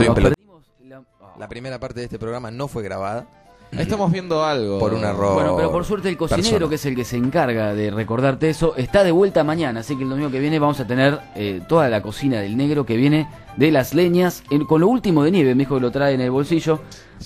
La primera parte de este programa no fue grabada. Estamos viendo algo. Por un error. Bueno, pero por suerte el cocinero, que es el que se encarga de recordarte eso, está de vuelta mañana. Así que el domingo que viene vamos a tener toda la cocina del negro que viene de las leñas. Con lo último de nieve, me dijo que lo trae en el bolsillo.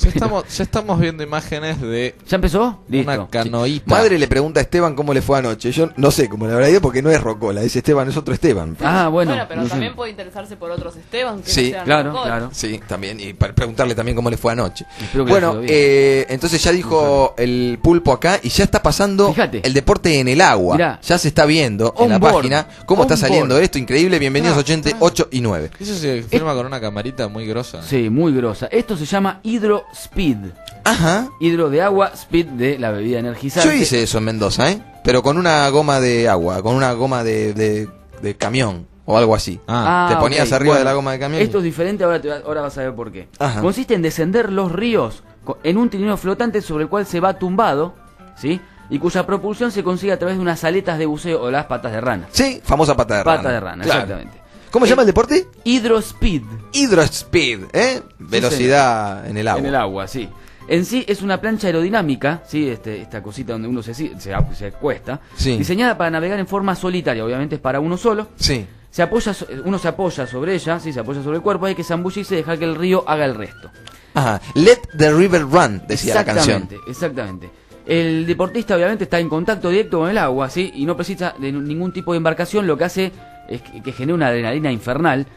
Ya estamos viendo imágenes de... ¿Ya empezó? Listo. Una canoita. Madre le pregunta a Esteban cómo le fue anoche. Yo no sé cómo le habrá ido porque no es Rocola. Ese Esteban es otro Esteban. Ah, bueno. Pero no también sé. puede interesarse por otros Esteban que Sí, no sean Claro, Rocola. claro. Sí, también. Y para preguntarle también cómo le fue anoche. Espero que Bueno, le haya ido bien. entonces ya dijo el pulpo acá y ya está pasando Fíjate. el deporte en el agua. Mirá. Ya se está viendo en On la board. página cómo On está saliendo board. esto. Increíble. Bienvenidos 8 y 9. Eso se filma con una camarita muy grosa. Sí, muy grosa. Esto se llama Hydro Speed. Ajá. Hidro de agua, speed de la bebida energizante. Yo hice eso en Mendoza, pero con una goma de agua, con una goma de camión o algo así. Te ponías ok. arriba Bueno, de la goma de camión. Esto es diferente, ahora vas a ver por qué. Ajá. Consiste en descender los ríos en un trineo flotante sobre el cual se va tumbado, ¿sí? Y cuya propulsión se consigue a través de unas aletas de buceo o las patas de rana. Sí, famosa pata de rana. Pata de rana, Claro. exactamente. ¿Cómo se llama el deporte? Hydro Speed. Hydro Speed, velocidad en el agua. En el agua, sí. En sí es una plancha aerodinámica, ¿sí? Esta cosita donde uno se acuesta, Sí. diseñada para navegar en forma solitaria, obviamente es para uno solo. Sí. Uno se apoya sobre ella, ¿sí? Se apoya sobre el cuerpo, hay que zambullirse y dejar que el río haga el resto. Ajá. Let the river run, decía la canción. Exactamente. El deportista obviamente está en contacto directo con el agua, ¿sí? Y no precisa de ningún tipo de embarcación, lo que hace es que genera una adrenalina infernal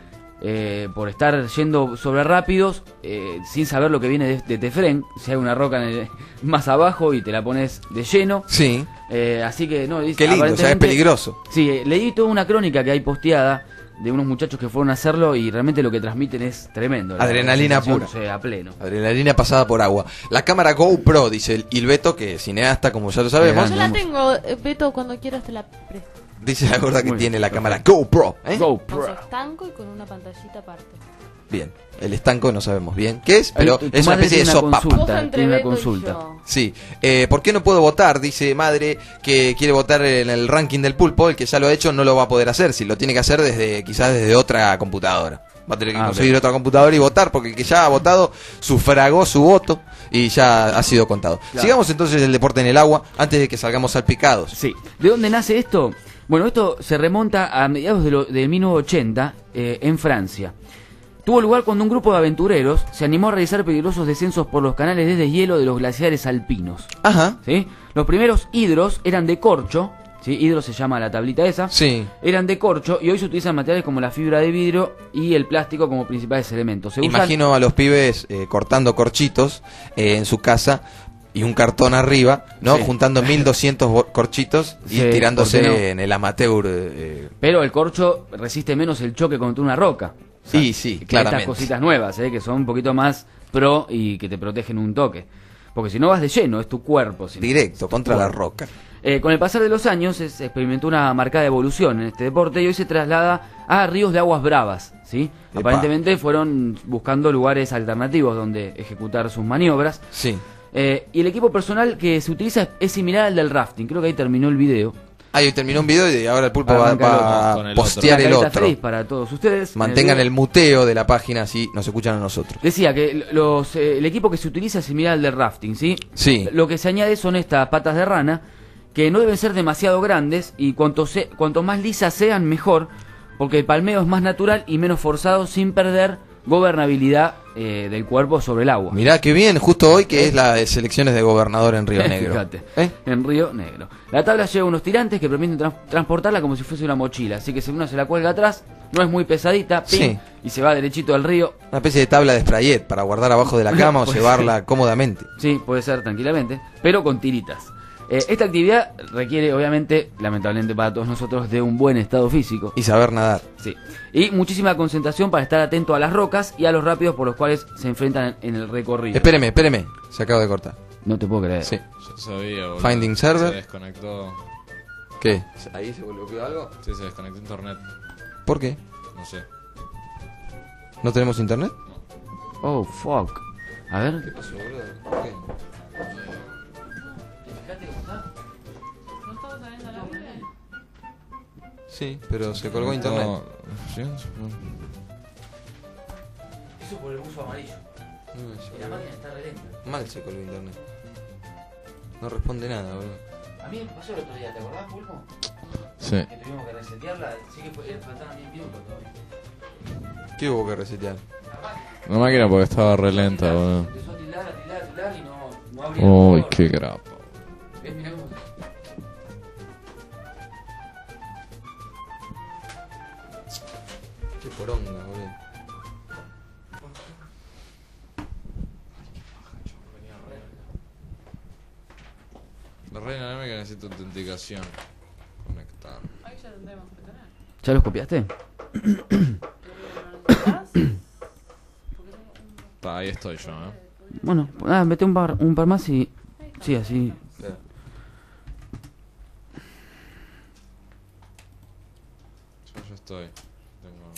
por estar yendo sobre rápidos sin saber lo que viene de Tefren. Si hay una roca más abajo y te la pones de lleno. Sí. Así que no, dice, Qué lindo, o sea, es aparentemente- peligroso. Sí, leí toda una crónica que hay posteada de unos muchachos que fueron a hacerlo y realmente lo que transmiten es tremendo. La Adrenalina sensación, pura. o sea, a pleno. Adrenalina pasada por agua. La cámara GoPro, dice el Ilbeto, que es cineasta, como ya lo sabemos. Yo la tengo, Beto, cuando quieras te la presto. Dice la gorda que Muy tiene bien, la cámara GoPro. Con GoPro. su estanco y con una pantallita aparte. Bien. El estanco no sabemos bien qué es, pero Tu es una madre especie de tiene una sopapa. consulta, Cosa entre tiene una Beto y consulta. yo. Sí. ¿Por qué no puedo votar? Dice madre que quiere votar en el ranking del pulpo. El que ya lo ha hecho no lo va a poder hacer. Si lo tiene que hacer quizás desde otra computadora. Va a tener que conseguir otra computadora y votar, porque el que ya ha votado sufragó su voto y ya ha sido contado. Claro. Sigamos entonces el deporte en el agua antes de que salgamos salpicados. Sí. ¿De dónde nace esto? Bueno, esto se remonta a mediados de 1980 en Francia. Tuvo lugar cuando un grupo de aventureros se animó a realizar peligrosos descensos por los canales de deshielo de los glaciares alpinos. Ajá. ¿Sí? Los primeros hidros eran de corcho, ¿sí? Hidro se llama la tablita esa. Sí. Eran de corcho y hoy se utilizan materiales como la fibra de vidrio y el plástico como principales elementos. Se usan- Imagino a los pibes cortando corchitos en su casa y un cartón arriba, ¿no? Sí. Juntando 1200 corchitos y Sí, tirándose ¿por qué no? en el amateur. Pero el corcho resiste menos el choque contra una roca. O sea, Sí, sí, que claramente. Estas cositas nuevas, que son un poquito más pro y que te protegen un toque. Porque si no vas de lleno, es tu cuerpo. Si no, Directo, es tu contra la cuerpo. roca. Con el pasar de los años se experimentó una marcada evolución en este deporte y hoy se traslada a ríos de aguas bravas, ¿sí? Epa. Aparentemente fueron buscando lugares alternativos donde ejecutar sus maniobras. Sí. Y el equipo personal que se utiliza es similar al del rafting. Creo que ahí terminó el video. Ahí terminó un video y ahora el pulpo Arranca el va otro. a postear Una el carita otro. feliz para todos ustedes. Mantengan En el muteo de la página así nos escuchan a nosotros. Decía que el equipo que se utiliza es similar al del rafting, ¿sí? Sí. Lo que se añade son estas patas de rana, que no deben ser demasiado grandes y cuanto más lisas sean, mejor, porque el palmeo es más natural y menos forzado sin perder gobernabilidad del cuerpo sobre el agua. Mirá qué bien, justo hoy que es las elecciones de gobernador en Río Negro. Fíjate, ¿Eh? en Río Negro. La tabla lleva unos tirantes que permiten transportarla como si fuese una mochila, así que si uno se la cuelga atrás, no es muy pesadita, pim, Sí. y se va derechito al río. Una especie de tabla de sprayet para guardar abajo de la cama o Puede llevarla cómodamente. Sí, puede ser tranquilamente, pero con tiritas. Esta actividad requiere, obviamente, lamentablemente para todos nosotros, de un buen estado físico. Y saber nadar. Sí. Y muchísima concentración para estar atento a las rocas y a los rápidos por los cuales se enfrentan en el recorrido. Espéreme, se acaba de cortar. No te puedo creer. Sí. Yo sabía, boludo. Finding server. Se desconectó. ¿Qué? ¿Ahí se bloqueó algo? Sí, se desconectó internet. ¿Por qué? No sé. ¿No tenemos internet? Oh, fuck. A ver. ¿Qué pasó, boludo? ¿Por qué? Sí, pero se colgó internet. No, ¿sí? Eso por el buzo amarillo. Y la máquina está re lenta. Mal se colgó internet. No responde nada, boludo. A mí me pasó el otro día, ¿te acordás, Pulpo? Sí. Que tuvimos que resetearla, sí que faltaban 10 minutos todavía. ¿Qué hubo que resetear? La máquina porque estaba re lenta, boludo. Empezó a tildar y no abría. Uy, qué grapa. Mirá vos. Qué poronga, boludo. La reina dame que necesito autenticación. Conectar. Ahí ya tendremos que tener. ¿Ya los copiaste? Ahí estoy yo, Bueno, mete un par más y... Sí, así... Espera. Yo ya estoy. Tengo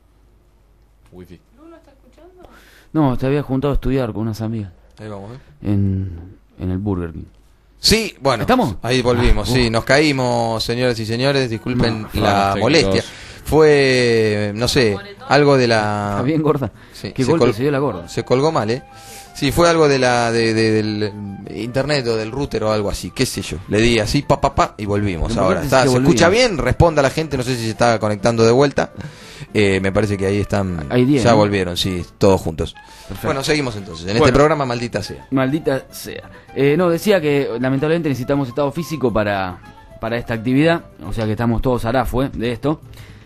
wifi. ¿Luno está escuchando? No, te había juntado a estudiar con unas amigas Ahí vamos, en el Burger King. Sí, bueno. ¿Estamos? Ahí volvimos, sí. Nos caímos, señoras y señores. Disculpen No, la técnicos. molestia. Fue, no sé, algo de la... Está bien gorda. Sí, Qué golpe se dio la gorda. Se colgó mal, ¿eh? Sí, fue algo de del internet o del router o algo así, qué sé yo. Le di así, pa, y volvimos. Lo Ahora, importante es que ¿se volvimos. escucha bien? Responda la gente, no sé si se está conectando de vuelta. Me parece que ahí están, Hay 10, ya ¿no? volvieron, sí, todos juntos. Perfecto. Bueno, seguimos entonces, en Bueno. este programa Maldita Sea. Maldita sea. No, decía que lamentablemente necesitamos estado físico para esta actividad. O sea que estamos todos arafue de esto.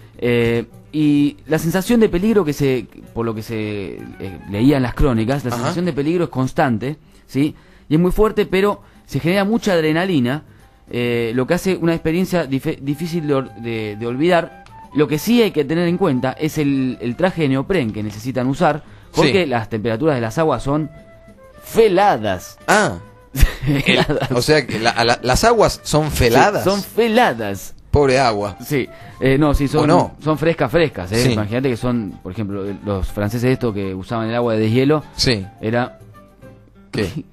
Y la sensación de peligro por lo que se leía en las crónicas, la Ajá. sensación de peligro es constante, ¿sí? Y es muy fuerte, pero se genera mucha adrenalina, lo que hace una experiencia difícil de olvidar. Lo que sí hay que tener en cuenta es el traje de neopren que necesitan usar, porque Sí. las temperaturas de las aguas son feladas. Ah, Feladas. o sea que las aguas son feladas. Sí, son feladas. Pobre agua. Sí, no, sí, ¿O son, no? son frescas, Sí. Imagínate que son, por ejemplo, los franceses esto que usaban el agua de deshielo, Sí. era... ¿Qué?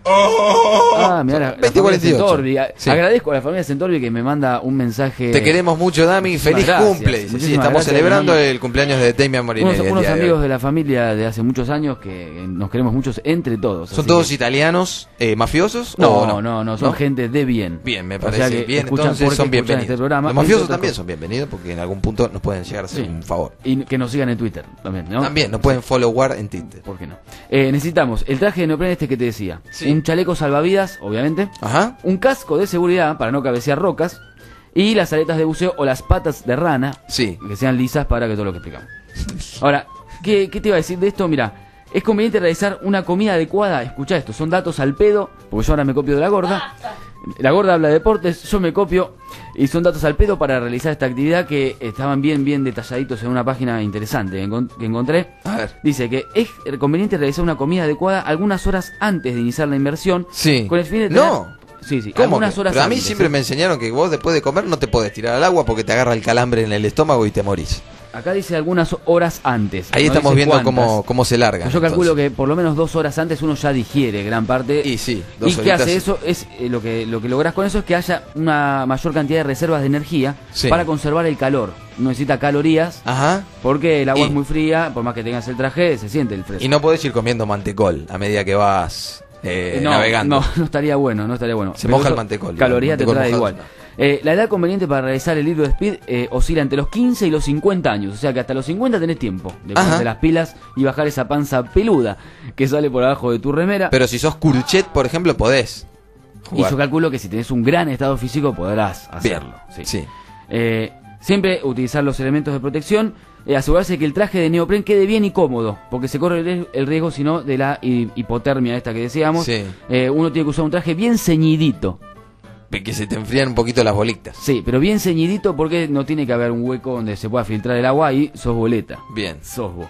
Ah, mirá, la familia 20:48. Centorbi. Sí. Agradezco a la familia Centorbi que me manda un mensaje. Te queremos mucho, Dami. muchísimas Feliz gracias. cumple. Sí, Muchísimas estamos gracias, celebrando hermano. el cumpleaños de Damian Morinelli. el Unos día de amigos hoy. de la familia de hace muchos años que nos queremos muchos entre todos. ¿Son así todos que- italianos mafiosos? No, o no, son gente de bien. Bien, me O sea parece que bien. escuchan Entonces porque son escuchan bienvenidos. este programa, Los mafiosos entre otras también cosas. son bienvenidos porque en algún punto nos pueden llegar a hacer Sí. un favor. Y que nos sigan en Twitter también, ¿no? También nos pueden followar en Twitter. ¿Por qué no? Necesitamos el traje de neopren este que te decía. Sí. Un chaleco salvavidas, obviamente. Ajá. Un casco de seguridad para no cabecear rocas. Y las aletas de buceo o las patas de rana. Sí. Que sean lisas para que todo lo que explicamos. Ahora, ¿qué te iba a decir de esto? Mira, es conveniente realizar una comida adecuada. Escuchá esto, son datos al pedo, porque yo ahora me copio de la gorda. La gorda habla de deportes, yo me copio. Y son datos al pedo para realizar esta actividad que estaban bien detalladitos en una página interesante que encontré. A ver. Dice que es conveniente realizar una comida adecuada algunas horas antes de iniciar la inversión. Sí. Con el fin de tener... No. Sí, ¿Cómo algunas que? horas Pero a mí antes, siempre me enseñaron que vos después de comer no te podés tirar al agua porque te agarra el calambre en el estómago y te morís. Acá dice algunas horas antes. Ahí no estamos dice viendo cuántas. cómo se largan. Yo calculo entonces. que por lo menos 2 horas antes uno ya digiere gran parte. Y sí, ¿Y 2 qué horitas. hace eso? Es lo que lográs con eso es que haya una mayor cantidad de reservas de energía Sí. para conservar el calor. No necesita calorías Ajá. porque el agua Y- es muy fría, por más que tengas el traje, se siente el fresco. Y no podés ir comiendo mantecol a medida que vas navegando. No estaría bueno, no estaría bueno. Se Pero moja el eso, mantecol, Calorías te mantecol trae mojado, igual. no. La edad conveniente para realizar el libro de Speed oscila entre los 15 y los 50 años. O sea que hasta los 50 tenés tiempo de Ajá. ponerte las pilas y bajar esa panza peluda que sale por abajo de tu remera. Pero si sos Kurchet, por ejemplo, podés Y jugar. yo calculo que si tenés un gran estado físico podrás Bien. hacerlo. Sí. Sí. Siempre utilizar los elementos de protección, asegurarse que el traje de neopren quede bien y cómodo, porque se corre el riesgo, si no, de la hipotermia esta que decíamos. Sí. Uno tiene que usar un traje bien ceñidito. Que se te enfrían un poquito las bolitas. Sí, pero bien ceñidito porque no tiene que haber un hueco donde se pueda filtrar el agua y sos boleta. Bien. Sos vos.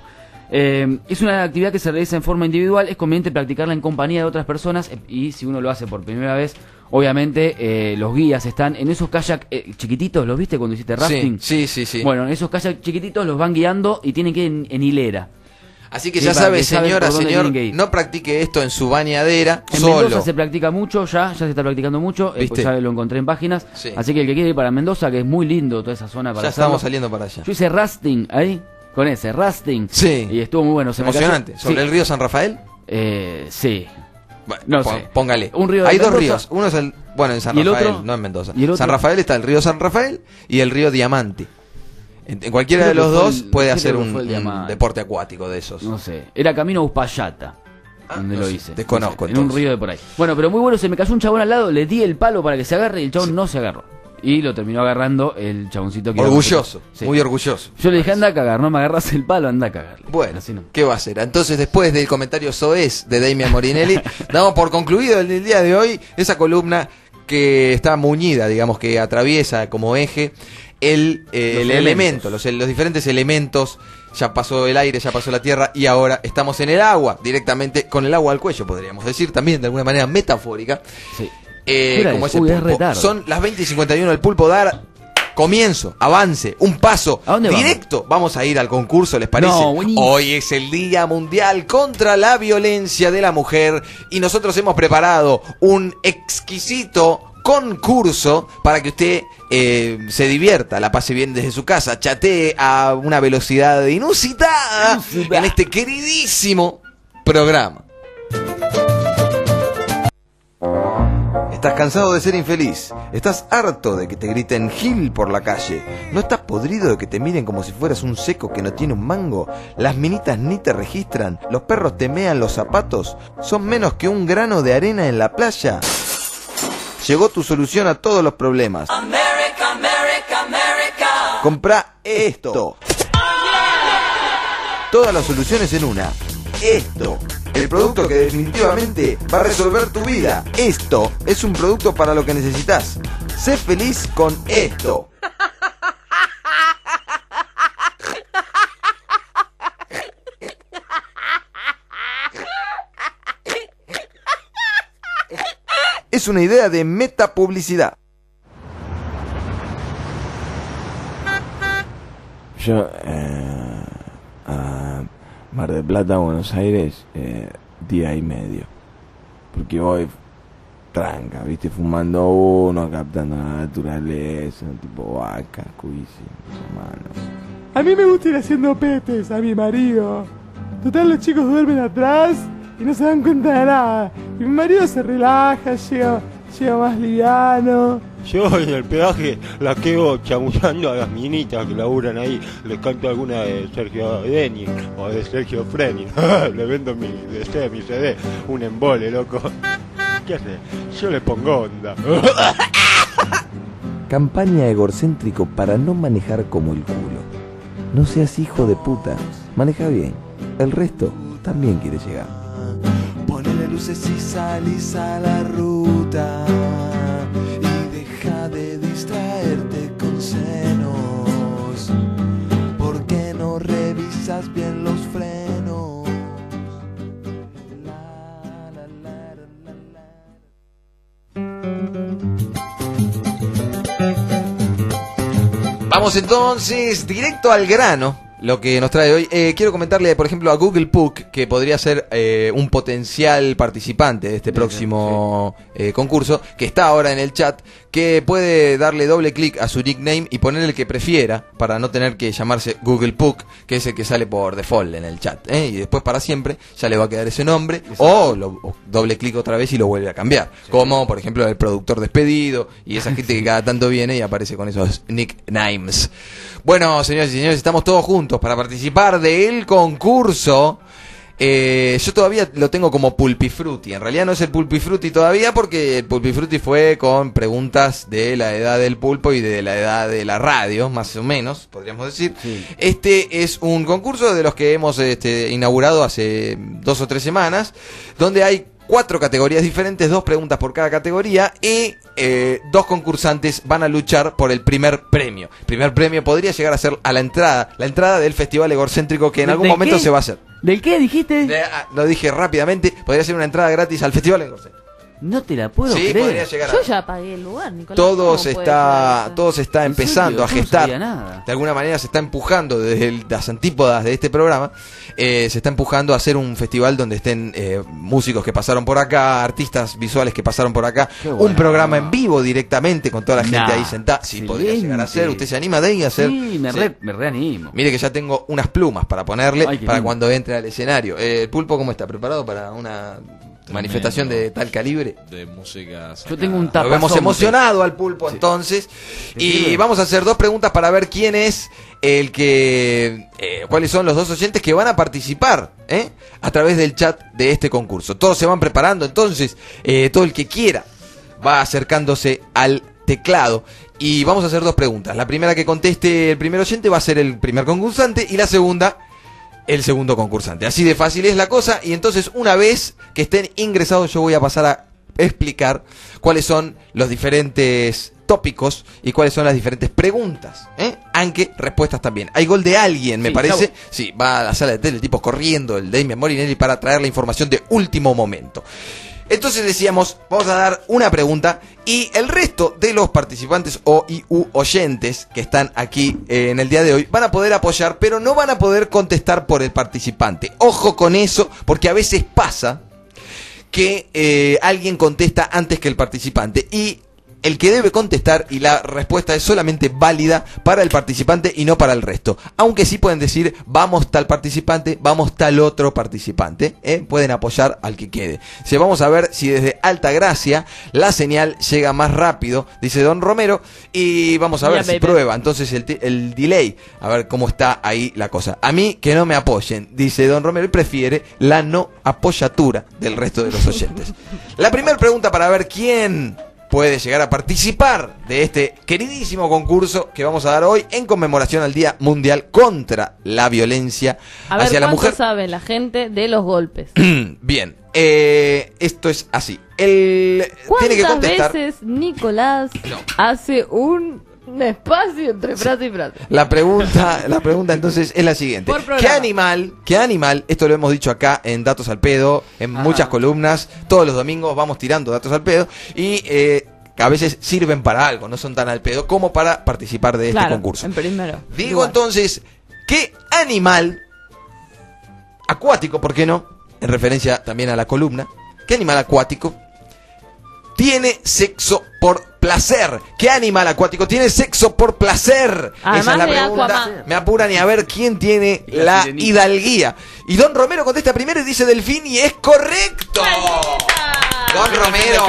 Es una actividad que se realiza en forma individual, es conveniente practicarla en compañía de otras personas y si uno lo hace por primera vez, obviamente los guías están en esos kayak chiquititos, ¿los viste cuando hiciste rafting? Sí. Bueno, en esos kayak chiquititos los van guiando y tienen que ir en hilera. Así que Sí, ya para sabe, que saben señora, por dónde señor, tienen que ir. no practique esto en su bañadera En solo. Mendoza se practica mucho, ya se está practicando mucho, ¿Viste? pues ya lo encontré en páginas, Sí. así que el que quiere ir para Mendoza, que es muy lindo toda esa zona para Ya hacerlo. estamos saliendo para allá. Yo hice rafting ahí con ese, rafting. Sí. Y estuvo muy bueno. Se me Emocionante. cayó- ¿Sobre sí. el río San Rafael? Sí. Bueno, No sé. Póngale. Un río de Hay dos Mendoza. ríos. Uno es el... Bueno, en San ¿Y el Rafael, otro? no en Mendoza. ¿Y el otro? San Rafael está el río San Rafael y el río Diamante. En cualquiera Creo de los que fue dos el- puede creo hacer que un fue el Diamante. deporte acuático de esos. No sé. Era camino a Uspallata. Donde no lo sé, hice. desconozco, En un entonces. río de por ahí. Bueno, pero muy bueno. Se me cayó un chabón al lado. Le di el palo para que se agarre y el chabón no se agarró. Y lo terminó agarrando el chaboncito que iba con Orgulloso, nosotros. Sí. muy orgulloso. Yo le dije, anda a cagar, no me agarras el palo, anda a cagar. Bueno, Así no. ¿qué va a hacer? Entonces, después del comentario soez de Damian Morinelli, damos por concluido el día de hoy esa columna que está muñida, digamos, que atraviesa como eje el elemento, los diferentes elementos. Ya pasó el aire, ya pasó la tierra y ahora estamos en el agua, directamente con el agua al cuello, podríamos decir, también de alguna manera metafórica. Sí. Era Como eso. ese Uy, es pulpo. retardo. Son las 20:51 del pulpo, dar comienzo, avance, un paso ¿A dónde directo. Vamos a ir al concurso, ¿les parece? No, buenísimo. Hoy es el Día Mundial contra la Violencia de la Mujer y nosotros hemos preparado un exquisito concurso para que usted se divierta, la pase bien desde su casa, chatee a una velocidad inusitada en este queridísimo programa. ¿Estás cansado de ser infeliz? ¿Estás harto de que te griten Gil por la calle? ¿No estás podrido de que te miren como si fueras un seco que no tiene un mango? ¿Las minitas ni te registran? ¿Los perros te mean los zapatos? ¿Son menos que un grano de arena en la playa? Llegó tu solución a todos los problemas. America, America, America. Comprá esto. Todas las soluciones en una. Esto. El producto que definitivamente va a resolver tu vida. Esto es un producto para lo que necesitas. Sé feliz con esto. Es una idea de metapublicidad. Yo, a Mar del Plata, Buenos Aires, día y medio. Porque voy tranca, viste, fumando uno, captando la naturaleza, tipo vaca, cuísimo, hermano. A mí me gusta ir haciendo petes a mi marido. Total, los chicos duermen atrás y no se dan cuenta de nada. Y mi marido se relaja, llega más liviano. Yo en el peaje la quedo chamullando a las minitas que laburan ahí. Les canto alguna de Sergio Denis o de Sergio Freni. Le vendo mi CD, un embole, loco. ¿Qué hace? Yo le pongo onda. Campaña egocéntrico para no manejar como el culo. No seas hijo de puta, maneja bien. El resto también quiere llegar. Ponele luces y salís a la ruta y deja de distraerte con senos. ¿Por qué no revisas bien los frenos? La, la, la, la, la. Vamos entonces directo al grano. Lo que nos trae hoy, quiero comentarle por ejemplo a Google Puck que podría ser un potencial participante de este próximo concurso, que está ahora en el chat, que puede darle doble clic a su nickname y poner el que prefiera para no tener que llamarse Google Puck, que es el que sale por default en el chat, y después para siempre ya le va a quedar ese nombre, o doble clic otra vez y lo vuelve a cambiar, como por ejemplo el productor despedido y esa gente que cada tanto viene y aparece con esos nicknames. Bueno, señores y señores, estamos todos juntos para participar del concurso. Yo todavía lo tengo como Pulpifrutti. En realidad no es el Pulpifrutti todavía, porque el Pulpifrutti fue con preguntas de la edad del pulpo y de la edad de la radio, más o menos, podríamos decir. Sí. Este es un concurso de los que hemos inaugurado hace 2 o 3 semanas, donde hay 4 categorías diferentes, 2 preguntas por cada categoría y 2 concursantes van a luchar por el primer premio. El primer premio podría llegar a ser a la entrada del Festival Egocéntrico, que en algún momento qué? se va a hacer. ¿Del qué dijiste? Lo dije rápidamente, podría ser una entrada gratis al Festival Egocéntrico. No te la puedo Sí, creer. podría llegar Yo a... ya pagué el lugar, Nicolás. Todo ¿Cómo se puede llegar a está eso? empezando a ¿En serio? gestar. Yo no sabía nada. De alguna manera se está empujando desde las antípodas de este programa, se está empujando a hacer un festival donde estén músicos que pasaron por acá, artistas visuales que pasaron por acá, Qué bueno. un programa en vivo directamente con toda la gente Nah, ahí sentada. Sí, podría excelente. llegar a ser. ¿Usted se anima de a hacer? Sí, me Sí. reanimo. Mire que ya tengo unas plumas para ponerle Ay, qué para lindo. cuando entre al escenario. ¿El Pulpo cómo está? ¿Preparado para una manifestación de tal calibre? De música. Yo tengo un Lo tapazón. vemos emocionado al Pulpo entonces. ¿Te Y sirve? vamos a hacer 2 preguntas para ver quién es el que... cuáles son los 2 oyentes que van a participar a través del chat de este concurso. Todos se van preparando, entonces todo el que quiera va acercándose al teclado. Y vamos a hacer 2 preguntas. La primera que conteste el primer oyente va a ser el primer concursante y la segunda el segundo concursante. Así de fácil es la cosa. Y entonces una vez que estén ingresados yo voy a pasar a explicar cuáles son los diferentes tópicos y cuáles son las diferentes preguntas, aunque respuestas también. Hay gol de alguien, me Sí, parece. Sí, va a la sala de tele, el tipo corriendo, el Damian Morinelli, para traer la información de último momento. Entonces decíamos, vamos a dar una pregunta y el resto de los participantes o oyentes que están aquí en el día de hoy van a poder apoyar, pero no van a poder contestar por el participante. Ojo con eso, porque a veces pasa que alguien contesta antes que el participante y el que debe contestar y la respuesta es solamente válida para el participante y no para el resto. Aunque sí pueden decir, vamos tal participante, vamos tal otro participante. Pueden apoyar al que quede. Vamos a ver si desde Altagracia la señal llega más rápido, dice Don Romero. Y vamos a ver si prueba entonces el delay. A ver cómo está ahí la cosa. A mí que no me apoyen, dice Don Romero, y prefiere la no apoyatura del resto de los oyentes. La primera pregunta para ver quién puede llegar a participar de este queridísimo concurso que vamos a dar hoy en conmemoración al Día Mundial contra la Violencia A ver, hacia la ¿cuánto mujer. sabe la gente de los golpes? Bien, esto es así. Él tiene que ¿Cuántas contestar. veces Nicolás No. hace un espacio entre frase y frase? La pregunta entonces es la siguiente. Por programa. ¿Qué animal? Esto lo hemos dicho acá en Datos al Pedo, en muchas columnas, todos los domingos vamos tirando datos al pedo y a veces sirven para algo, no son tan al pedo como para participar de este Claro, concurso. en primero. Digo Igual. entonces, ¿qué animal acuático, por qué no? En referencia también a la columna, ¿qué animal acuático tiene sexo por placer? ¿Qué animal acuático tiene sexo por placer? Además Esa es la de pregunta. Aquaman. Me apuran y a ver quién tiene Y la la sirenita. hidalguía. Y Don Romero contesta primero y dice delfín y es correcto. Don Romero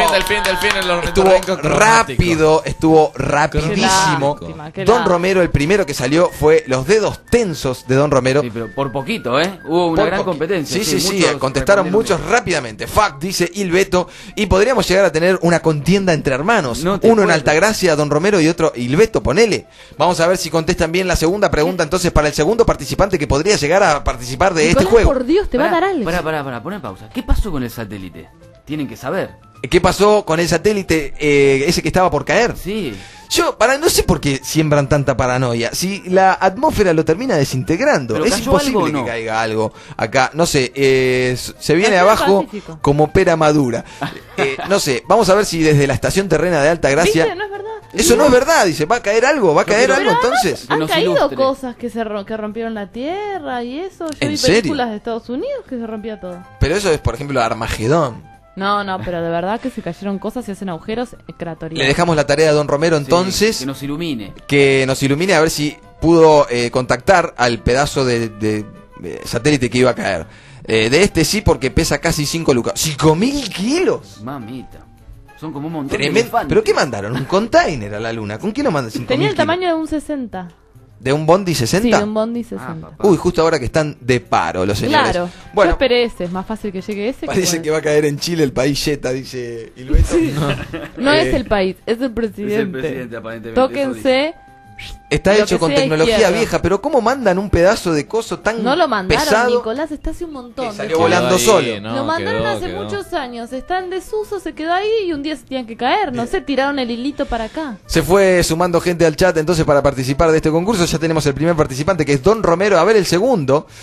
estuvo rápido, estuvo rapidísimo. Qué lástima, qué Don lástima. Romero, el primero que salió fue Los Dedos Tensos de Don Romero. Sí, pero por poquito, ¿eh? Hubo una Por gran poco. competencia. Sí, muchos contestaron respondieron muchos bien. rápidamente. Fuck, dice Ilbeto. Y podríamos llegar a tener una contienda entre hermanos. No te Uno en puedo. Altagracia, Don Romero, y otro Ilbeto, ponele. Vamos a ver si contestan bien la segunda pregunta entonces para el segundo participante que podría llegar a participar de este Nicolás, juego. por Dios, te va a dar algo. Pará, poné pausa. ¿Qué pasó con el satélite? Tienen que saber. ¿Qué pasó con el satélite ese que estaba por caer? Sí. Yo, no sé por qué siembran tanta paranoia. Si la atmósfera lo termina desintegrando, ¿Pero es cayó imposible algo o que no? caiga algo acá. No sé, se viene Cayó en el abajo Pacífico. como pera madura. No sé, vamos a ver si desde la estación terrena de Altagracia... ¿Viste? No es verdad. Eso no es verdad, dice, ¿va a caer algo? ¿Va a caer pero algo entonces? Que Han nos caído ilustre. cosas que que rompieron la tierra y eso. Yo ¿En vi serio? películas de Estados Unidos que se rompía todo. Pero eso es, por ejemplo, Armagedón. No, pero de verdad que se cayeron cosas y hacen agujeros cratoriales. Le dejamos la tarea a Don Romero entonces, Sí, que nos ilumine. que nos ilumine a ver si pudo contactar al pedazo de satélite que iba a caer. De este sí, porque pesa casi 5 lucas. ¡5.000 kilos! Mamita. Son como un montón de Tremendo. elefantes. ¿Pero qué mandaron? ¿Un container a la luna? ¿Con qué lo mandan 5.000 Tenía el kilos? tamaño de un 60. ¿De un Bondi 60? Sí, de un Bondi 60. papá. Uy, justo ahora que están de paro los señores. Claro. Yo Bueno, esperé ese. Es más fácil que llegue ese. parece que va a caer en Chile el país Jetta, dice Ilbeto. No Eh, es el país, es el presidente. Es el presidente, aparentemente. Tóquense. Está Lo hecho que con sea tecnología izquierda. vieja, pero ¿cómo mandan un pedazo de coso tan No lo mandaron, pesado? Nicolás. Está hace un montón. Que de salió tiempo. volando solo. No, Lo mandaron quedó, hace quedó. muchos años. Está en desuso, se quedó ahí y un día se tenían que caer. No sé, tiraron el hilito para acá. Se fue sumando gente al chat entonces para participar de este concurso. Ya tenemos el primer participante que es Don Romero. A ver el segundo.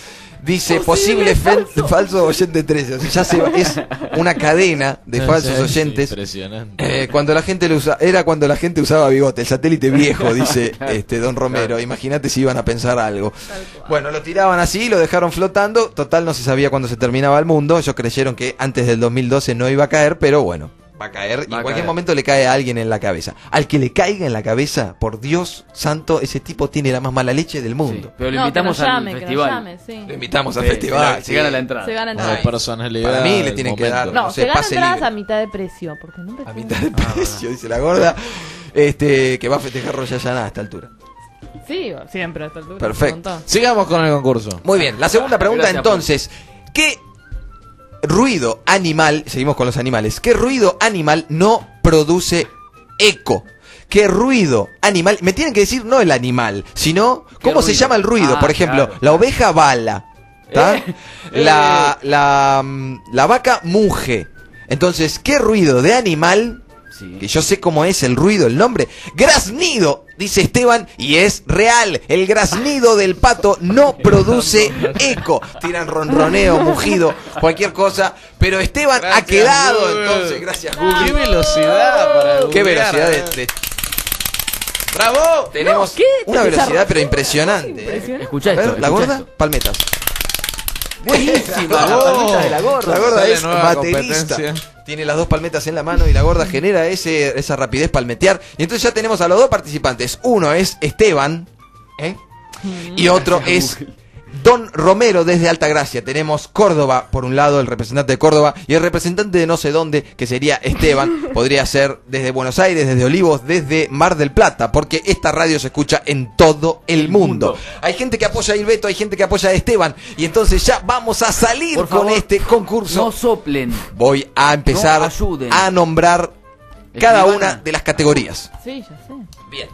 Dice posible falso oyente 13. O sea, es una cadena de falsos oyentes. Impresionante. Cuando la gente cuando la gente usaba bigote, el satélite viejo, dice Don Romero. Imagínate si iban a pensar algo. Bueno, lo tiraban así, lo dejaron flotando. Total, no se sabía cuándo se terminaba el mundo. Ellos creyeron que antes del 2012 no iba a caer, pero bueno, va a caer. Y en cualquier momento le cae a alguien en la cabeza. Al que le caiga en la cabeza, por Dios santo, ese tipo tiene la más mala leche del mundo. Sí, pero lo invitamos al que festival. nos llame, sí. Lo invitamos al festival. Se gana la entrada. Se gana Una entradas. personalidad. Para mí le del tienen que dar. momento. No, sé, se gana pase entradas libre. a mitad de precio, porque no A mitad de precio, dice la gorda. Que va a festejar Rosh Hashanah a esta altura. Sí, siempre a esta altura. Perfecto. un montón. Sigamos con el concurso. Muy bien, la segunda pregunta Gracias, entonces. ¿Qué ruido animal, seguimos con los animales, qué ruido animal no produce eco? ¿Qué ruido animal? Me tienen que decir no el animal, sino cómo se ruido? llama el ruido. Por ejemplo, Claro. la oveja bala, ¿tá? La vaca muge. Entonces, ¿qué ruido de animal? Sí. Que yo sé cómo es el ruido, el nombre. Graznido, dice Esteban, y es real. El graznido del pato no produce eco. Tiran ronroneo, mugido, cualquier cosa. Pero Esteban Gracias, ha quedado, Google. entonces, gracias ¡Qué Google. velocidad para Qué googlear, velocidad eh! de... ¡Bravo! Tenemos ¿qué? una Te velocidad desarrolló. pero impresionante. Impresionante. Escuchá A ver, esto. ¿la escuchá gorda? esto. Palmetas. Buenísima la Bravo. palmita de la gorda. La gorda Sale es nueva baterista. competencia. Tiene las dos palmetas en la mano y la gorda genera esa rapidez palmetear. Y entonces ya tenemos a los dos participantes. Uno es Esteban, y otro es Don Romero desde Altagracia. Tenemos Córdoba, por un lado, el representante de Córdoba, y el representante de no sé dónde, que sería Esteban. Podría ser desde Buenos Aires, desde Olivos, desde Mar del Plata, porque esta radio se escucha en todo el mundo. Hay gente que apoya a Ilbeto, hay gente que apoya a Esteban, y entonces ya vamos a salir Por con favor, este concurso. No soplen. Voy a empezar No ayuden. a nombrar cada Escribana. una de las categorías. Sí, ya sé. Bien.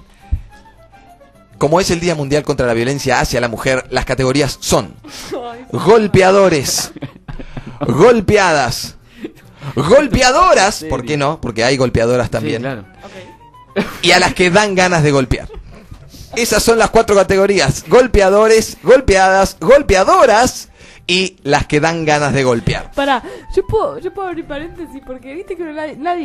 Como es el Día Mundial contra la Violencia hacia la Mujer, las categorías son golpeadores, golpeadas, golpeadoras, ¿por qué no? Porque hay golpeadoras también, Sí, claro. y a las que dan ganas de golpear. Esas son las 4 categorías: golpeadores, golpeadas, golpeadoras y las que dan ganas de golpear. Pará, yo puedo abrir paréntesis porque viste que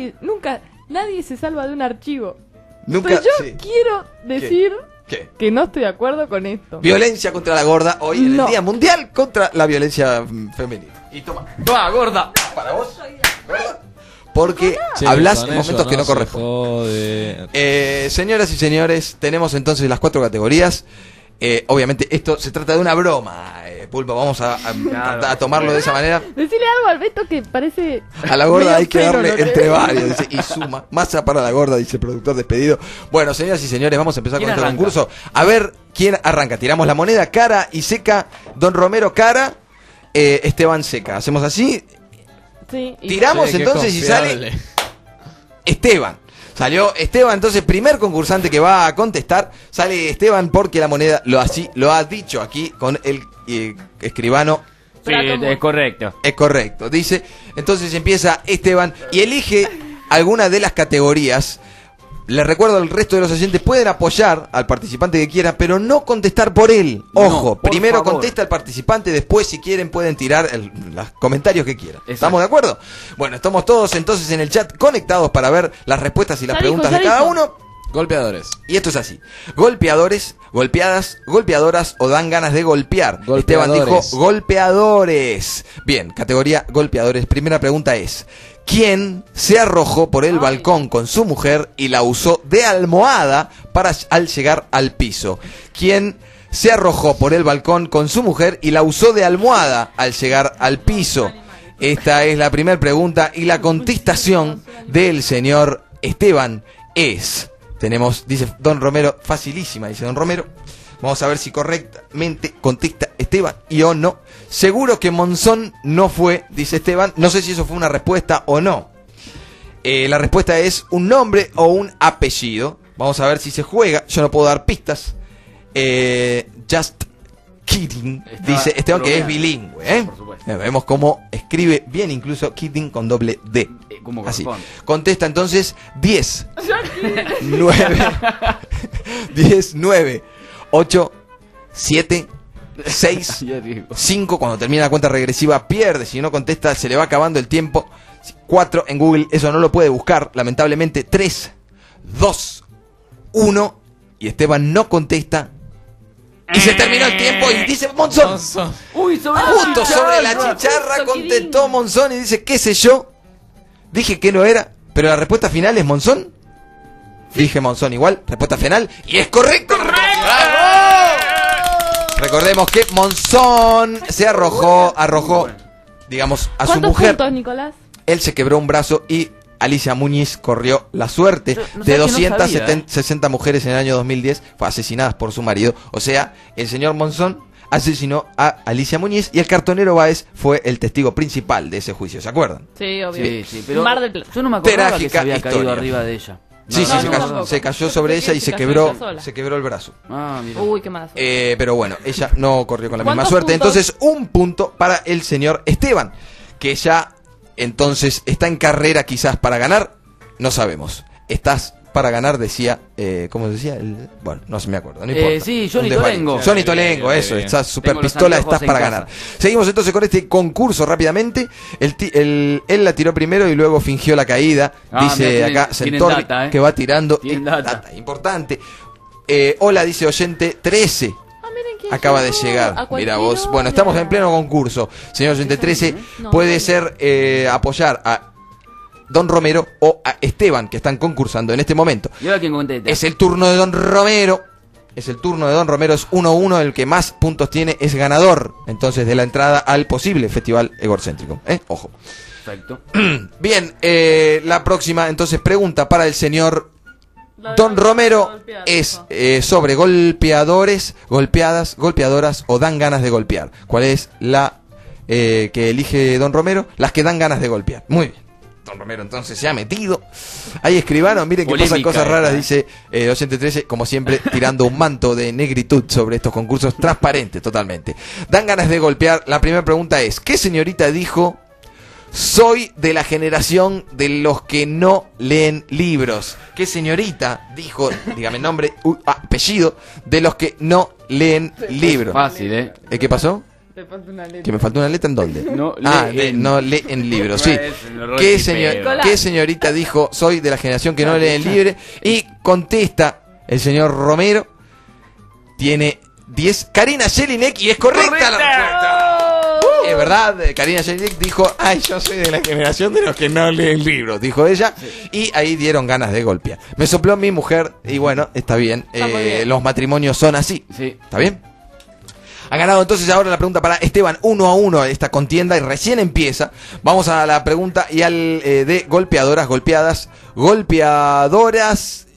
nadie se salva de un archivo. Nunca. Pero yo sí. quiero decir ¿Qué? que no estoy de acuerdo con esto. Violencia contra la gorda hoy en el No. Día Mundial contra la Violencia Femenina. Y toma, ¡Va, gorda! para vos, gorda, porque Che, hablas con en eso momentos que no se corresponden. jode. Señoras y señores, tenemos entonces las 4 categorías. Obviamente esto se trata de una broma, Pulpo, vamos a tomarlo de esa manera. Decirle algo al Beto que parece... A la gorda medio hay que feo, darle ¿no? entre varios, dice, y suma. Masa para la gorda, dice el productor despedido. Bueno, señoras y señores, vamos a empezar con ¿Quién este arranca? concurso. A ver quién arranca. Tiramos la moneda, cara y seca. Don Romero, cara. Esteban, seca. Hacemos así. Sí, y- Tiramos Che, qué entonces y sale confiable. Esteban. Salió Esteban, entonces primer concursante que va a contestar, sale Esteban porque la moneda lo ha dicho aquí con el escribano. Sí, es correcto. Es correcto, dice. Entonces empieza Esteban y elige alguna de las categorías. Les recuerdo al resto de los oyentes, pueden apoyar al participante que quiera, pero no contestar por él. Ojo, No, por primero favor. contesta el participante, después si quieren pueden tirar los comentarios que quieran. Exacto. ¿Estamos de acuerdo? Bueno, estamos todos entonces en el chat conectados para ver las respuestas y las Ya dijo, preguntas ya de cada dijo. uno. Golpeadores. Y esto es así: golpeadores, golpeadas, golpeadoras o dan ganas de golpear. Esteban dijo Golpeadores. golpeadores. Bien, categoría golpeadores. Primera pregunta es: ¿quién se arrojó por el balcón con su mujer y la usó de almohada al llegar al piso? ¿Quién se arrojó por el balcón con su mujer y la usó de almohada al llegar al piso? Esta es la primera pregunta y la contestación del señor Esteban es... Tenemos, dice Don Romero, facilísima, dice Don Romero. Vamos a ver si correctamente contesta Esteban y o no. Seguro que Monzón no fue, dice Esteban. No sé si eso fue una respuesta o no. La respuesta es un nombre o un apellido. Vamos a ver si se juega. Yo no puedo dar pistas. Just kidding, Está dice Esteban, que es bromeando. bilingüe. Por supuesto. Vemos cómo escribe bien incluso kidding con doble D. Como Así. corresponde. Contesta entonces 10, 9, 10, 9, 8, 7, 6, Ya digo. 5, cuando termina la cuenta regresiva pierde, si no contesta se le va acabando el tiempo. 4, en Google eso no lo puede buscar, lamentablemente. 3, 2, 1, y Esteban no contesta. Y se terminó el tiempo y dice Monzón. Uy, sobre Justo sobre la chicharra Justo, contestó Kirin. Monzón y dice, qué sé yo. Dije que no era, pero la respuesta final es Monzón. Dije Monzón igual, respuesta final, y es correcto. ¡Bravo! Recordemos que Monzón se arrojó, digamos, a su ¿Cuántos mujer. puntos, Nicolás? Él se quebró un brazo y Alicia Muñiz corrió la suerte No de sabía que no 260 mujeres en el año 2010 fue asesinadas por su marido. O sea, el señor Monzón asesinó a Alicia Muñiz y el cartonero Báez fue el testigo principal de ese juicio. ¿Se acuerdan? Sí, obvio. Sí, pero Mar del Plata. yo no me acordaba que se Trágica había caído historia. arriba de ella. Sí, No, sí, no, se, no, cayó, no. se cayó sobre ella y se cayó quebró, ella sola. se quebró el brazo. Ah, mira. Uy, qué mala suerte. Pero bueno, ella no corrió con la misma ¿Cuántos suerte. puntos? Entonces, un punto para el señor Esteban, que ya entonces está en carrera quizás para ganar. No sabemos. Estás para ganar, decía, ¿cómo decía? Bueno, no se me acuerdo, no importa. Sí, Johnny Un desvarío. Tolengo. Johnny Tolengo, eso, bien. estás super Tengo los pistola, anteojos estás en para casa. ganar. Seguimos entonces con este concurso rápidamente. Él la tiró primero y luego fingió la caída. Ah, Dice mira, acá tienen Centauri data, que va tirando. Tienen data. Importante. Hola, dice oyente 13. Ah, miren quién Acaba de llegó. llegar. A Mira cualquier vos. hora. Bueno, estamos en pleno concurso. Señor oyente 13, No, puede no. ser apoyar a Don Romero o a Esteban, que están concursando en este momento. ¿Y ahora quién contesta? Es el turno de Don Romero. Es el turno de Don Romero, es 1-1, el que más puntos tiene es ganador. Entonces, de la entrada al posible festival egocéntrico. Ojo. Perfecto. Bien, la próxima, entonces, pregunta para el señor La de Don Romero golpear, es por sobre golpeadores, golpeadoras o dan ganas de golpear. ¿Cuál es la que elige Don Romero? Las que dan ganas de golpear. Muy bien. Don Romero entonces se ha metido. Ahí escribaron, miren que pasan Polémica cosas raras, esta, dice Docente 13, como siempre, tirando un manto de negritud sobre estos concursos, transparente totalmente. Dan ganas de golpear. La primera pregunta es, ¿qué señorita dijo? Soy de la generación de los que no leen libros. ¿Qué señorita dijo, dígame nombre, apellido, de los que no leen libros? Fácil, ¿eh? ¿Qué pasó? Te falta una letra. ¿Que me faltó una letra en dónde? No leen. no leen libros, sí. Es el horror ¿Qué, chipero. ¿Qué señorita dijo, soy de la generación que no leen libros? Y contesta el señor Romero, tiene 10. Karina Jelinek, y es correcta la respuesta. Es verdad, Karina Jelinek dijo, ay, yo soy de la generación de los que no leen libros, dijo ella, y ahí dieron ganas de golpear. Me sopló mi mujer, y bueno, está bien, Está muy bien. los matrimonios son así, Sí. ¿está bien? Ha ganado entonces ahora la pregunta para Esteban, 1-1 esta contienda y recién empieza. Vamos a la pregunta y al de golpeadoras, golpeadas, golpeadoras,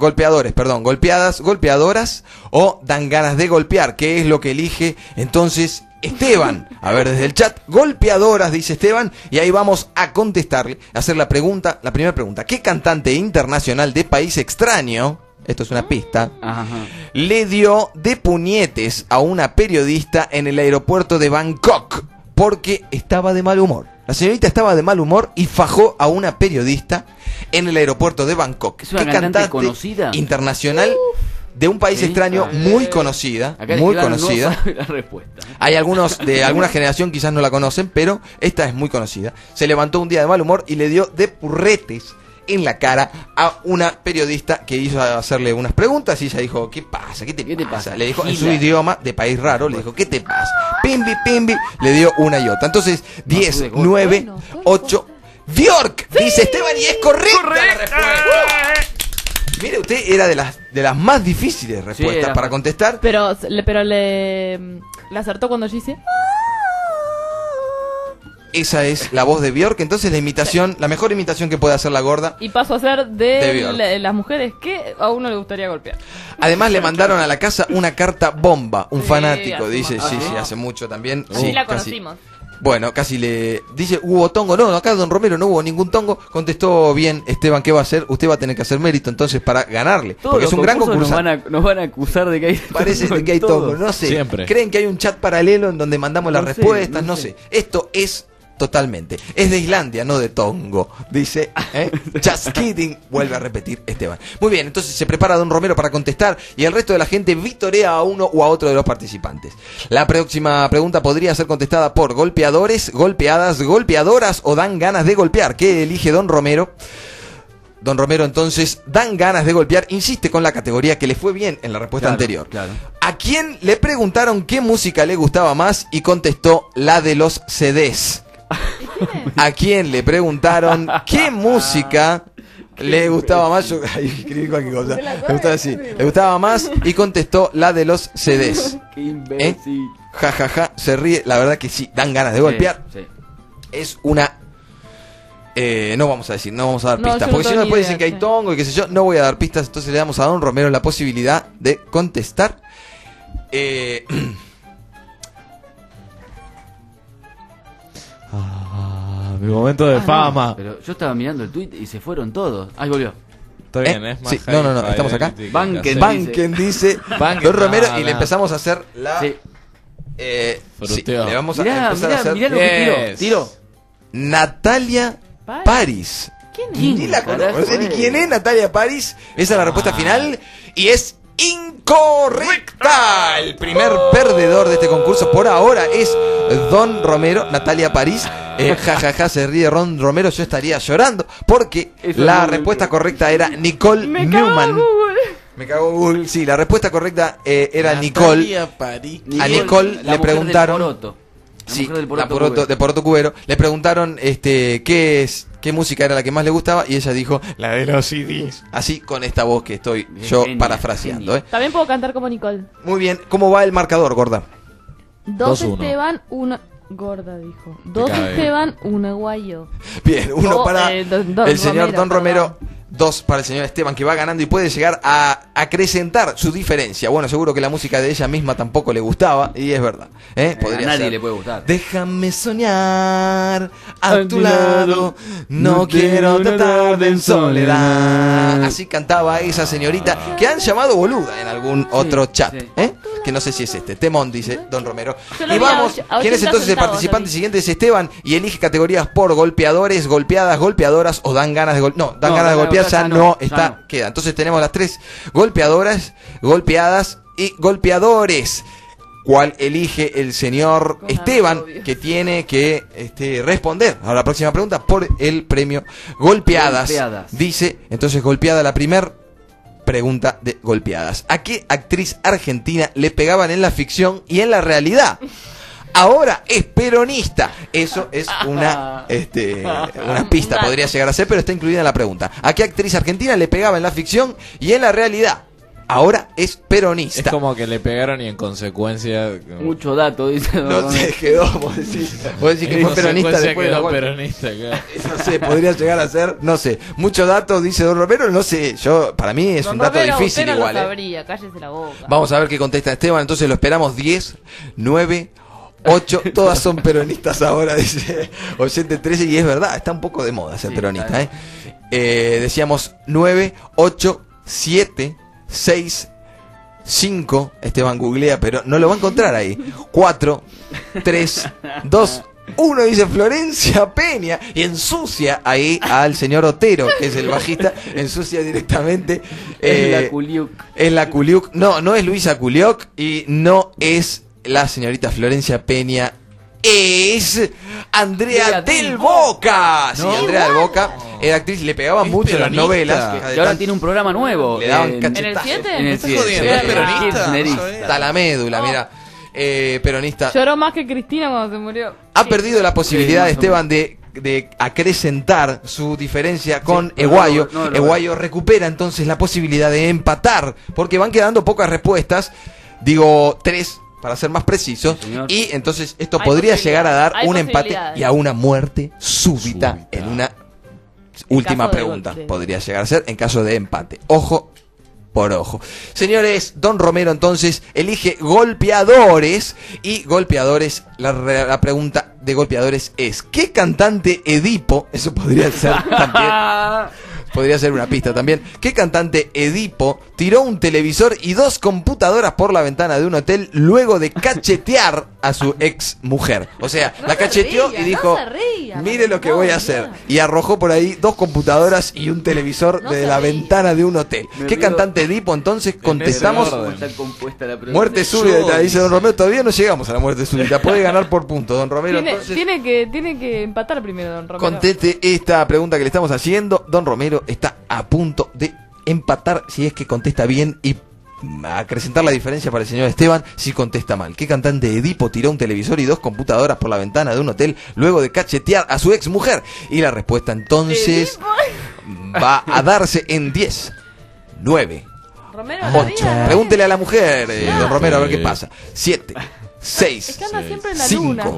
golpeadoras o dan ganas de golpear. ¿Qué es lo que elige entonces Esteban? A ver, desde el chat, golpeadoras, dice Esteban, y ahí vamos a contestarle, a hacer la pregunta, la primera pregunta. ¿Qué cantante internacional de país extraño, esto es una pista, Ajá. le dio de puñetes a una periodista en el aeropuerto de Bangkok porque estaba de mal humor? La señorita estaba de mal humor y fajó a una periodista en el aeropuerto de Bangkok. ¿Es una cantante conocida? Internacional de un país Sí. extraño, muy conocida, Acá muy el escribano conocida. No sabe la respuesta. Hay algunos de alguna generación quizás no la conocen, pero esta es muy conocida. Se levantó un día de mal humor y le dio de purretes en la cara a una periodista que hizo hacerle unas preguntas y ella dijo, ¿qué pasa? ¿Qué te pasa? Le dijo en su Gila. idioma de país raro, le dijo, ¿qué te pasa? Pimbi, pimbi, le dio una y otra. Entonces, 10, pude gol. 9, Bueno, ¿qué 8, Bjork, dice Esteban, y es correcta la respuesta. Mire, usted era de las más difíciles respuestas era. para contestar. Pero le acertó cuando yo hice. Esa es la voz de Bjork. Entonces la mejor imitación que puede hacer la gorda. Y paso a ser De de Bjork. las mujeres que a uno le gustaría golpear. Además le mandaron a la casa una carta bomba, un Sí, fanático, hace dice, más- sí, Ah. hace mucho también. Sí, la casi. conocimos. Bueno, casi le dice, ¿hubo tongo? No, acá Don Romero no hubo ningún tongo. Contestó bien Esteban, ¿qué va a hacer? Usted va a tener que hacer mérito entonces para ganarle. Todos porque es los un gran concursos concursante. nos van a acusar de que hay Parece tongo que hay en todo. tongo, no sé. Siempre. ¿Creen que hay un chat paralelo en donde mandamos las No sé, respuestas? no No sé. sé. Esto es totalmente. Es de Islandia, no de Tongo, dice. Just kidding, vuelve a repetir Esteban. Muy bien, entonces se prepara Don Romero para contestar y el resto de la gente vitorea a uno o a otro de los participantes. La próxima pregunta podría ser contestada por golpeadores, golpeadas, golpeadoras o dan ganas de golpear. ¿Qué elige Don Romero? Don Romero entonces, dan ganas de golpear, insiste con la categoría que le fue bien en la respuesta anterior. Claro. ¿A quién le preguntaron qué música le gustaba más y contestó la de los CDs? ¿A quién le preguntaron qué música le gustaba más? Yo ahí escribí cualquier cosa. Le gustaba así. Le gustaba más y contestó la de los CDs. Qué imbécil. Ja, ja, ja, se ríe. La verdad que sí, dan ganas de golpear. Sí. Es una... no vamos a decir, no vamos a dar No, pistas, yo no porque si no tengo ni después idea, dicen que hay sí. tongo y qué sé yo, no voy a dar pistas, entonces le damos a Don Romero la posibilidad de contestar. Mi momento de fama. Pero yo estaba mirando el tweet y se fueron todos. Ahí volvió. Está bien, es más Sí, no, hi-fi estamos acá. de Banquen. Banquen dice Banquen, Don Romero y le nada. empezamos a hacer la... Sí. sí, Fruteo. le vamos a Mirá, empezar a hacer mirá lo que Yes. tiró. Natalia Paris. ¿Quién es? ¿Quién? Ni la Carajo, conozco, no sé ni eh. quién es Natalia Paris. Esa es la respuesta final y es incorrecta. El primer perdedor de este concurso por ahora es Don Romero. Natalia París, jajaja, se ríe Don Romero. Yo estaría llorando porque Eso la no, respuesta correcta era Nicole Me cago en Newman. Google. Me cago en Google. Sí, la respuesta correcta era Nicole. A Nicole la le mujer preguntaron. del poroto. La Sí, mujer del la poroto Poroto- de Poroto Cubero. Le preguntaron qué música era la que más le gustaba y ella dijo la de los CDs. Así con esta voz que estoy yo Genia, parafraseando. genia. También puedo cantar como Nicole. Muy bien, ¿cómo va el marcador, gorda? 2 2-1. Esteban, 1... Gorda dijo. 2 cae. Esteban, 1 Guayo. Bien, uno Oh, para Don el señor Romero, Don Romero, perdón. 2 para el señor Esteban, que va ganando y puede llegar a acrecentar su diferencia. Bueno, seguro que la música de ella misma tampoco le gustaba, y es verdad. Podría a nadie ser. le puede gustar. Déjame soñar a tu lado, no quiero tratar en soledad. Así cantaba esa señorita que han llamado boluda en algún otro chat. sí. Que no sé si es este. Temón, dice Don Romero. Yo lo Y vi a vamos, a ¿quién es 80 entonces el centavos, participante lo vi. siguiente? Es Esteban y elige categorías por golpeadores, golpeadas, golpeadoras o dan ganas de golpear. No, dan No, ganas de dan golpear ganas ya de no, golpear, ya está, no. queda. Entonces tenemos las 3 golpeadoras, golpeadas y golpeadores. ¿Cuál elige el señor Con Esteban, obvio. que tiene que responder a la próxima pregunta por el premio golpeadas? Golpeadas. Dice, entonces golpeada la primer pregunta de golpeadas. ¿A qué actriz argentina le pegaban en la ficción y en la realidad? Ahora es peronista. Eso es una pista, Un dato. podría llegar a ser, pero está incluida en la pregunta. ¿A qué actriz argentina le pegaba en la ficción y en la realidad? Ahora es peronista. Es como que le pegaron y en consecuencia. Mucho dato, dice Don No Romero. se quedó, vos decís que fue peronista después de la quedó golpe. peronista, claro. No sé, podría llegar a ser, no sé. Muchos datos, dice Don Romero, no sé. Para mí es Don un dato Romero, difícil usted no igual. lo sabría, cállese la boca. Vamos a ver qué contesta Esteban. Entonces lo esperamos 10, 9, 8. Todas son peronistas ahora, dice oyente 13. Y es verdad, está un poco de moda ser Sí, peronista. está Decíamos 9, 8, 7, 6, 5. Esteban googlea, pero no lo va a encontrar ahí. 4, 3, 2, 1, dice Florencia Peña. Y ensucia ahí al señor Otero, que es el bajista. Ensucia directamente. Es la Culiuc. Es la Culiuc. No, no es Luisa Culiuc y no es la señorita Florencia Peña. Es Andrea del Boca. Sí, Andrea del Boca era actriz y le pegaba Es mucho en las peronista. novelas. Que ahora tiene un programa nuevo. Le daban en- cachetazos. ¿En el 7? En el estás 7. jodiendo, ¿es peronista? Kirchnerista. Está la médula, mira. Peronista. Lloró más que Cristina cuando se murió. Ha perdido la posibilidad Sí, más o Esteban de acrecentar su diferencia con pero Eguayo. no lo Eguayo recupera entonces la posibilidad de empatar, porque van quedando pocas respuestas. Digo 3 para ser más precisos. Sí, señor. Y entonces esto Hay podría posibilidades, llegar a dar hay un empate posibilidades. y a una muerte súbita en una última caso de pregunta. golpe. Podría llegar a ser en caso de empate. Ojo por ojo. Señores, Don Romero entonces elige golpeadores y golpeadores. La pregunta de golpeadores es: ¿qué cantante Edipo, eso podría ser también, Podría ser una pista también. ¿Qué cantante Edipo tiró un televisor y 2 computadoras por la ventana de un hotel luego de cachetear a su ex mujer? O sea, No la se cacheteó ría, y dijo, no se ría, mire lo que no, voy a hacer. mira. Y arrojó por ahí 2 computadoras y un televisor No de se la ría. ventana de un hotel. Me ¿Qué río. cantante Edipo? Entonces contestamos. orden. ¿Cómo está compuesta la pregunta? Muerte súbita, dice Don Romero. Todavía no llegamos a la muerte súbita. Puede ganar por puntos, Don Romero. Entonces, Tiene que empatar primero, don Romero. conteste esta pregunta que le estamos haciendo. Don Romero está a punto de empatar si es que contesta bien y acrecentar la diferencia para el señor Esteban si contesta mal. ¿Qué cantante Edipo tiró un televisor y 2 computadoras por la ventana de un hotel luego de cachetear a su ex mujer? Y la respuesta entonces va a darse en 10, 9, Romero, 8. sabía, ¿no? Pregúntele a la mujer, don Romero, a ver qué pasa. 7, Es 6, que anda siempre en la 5, luna.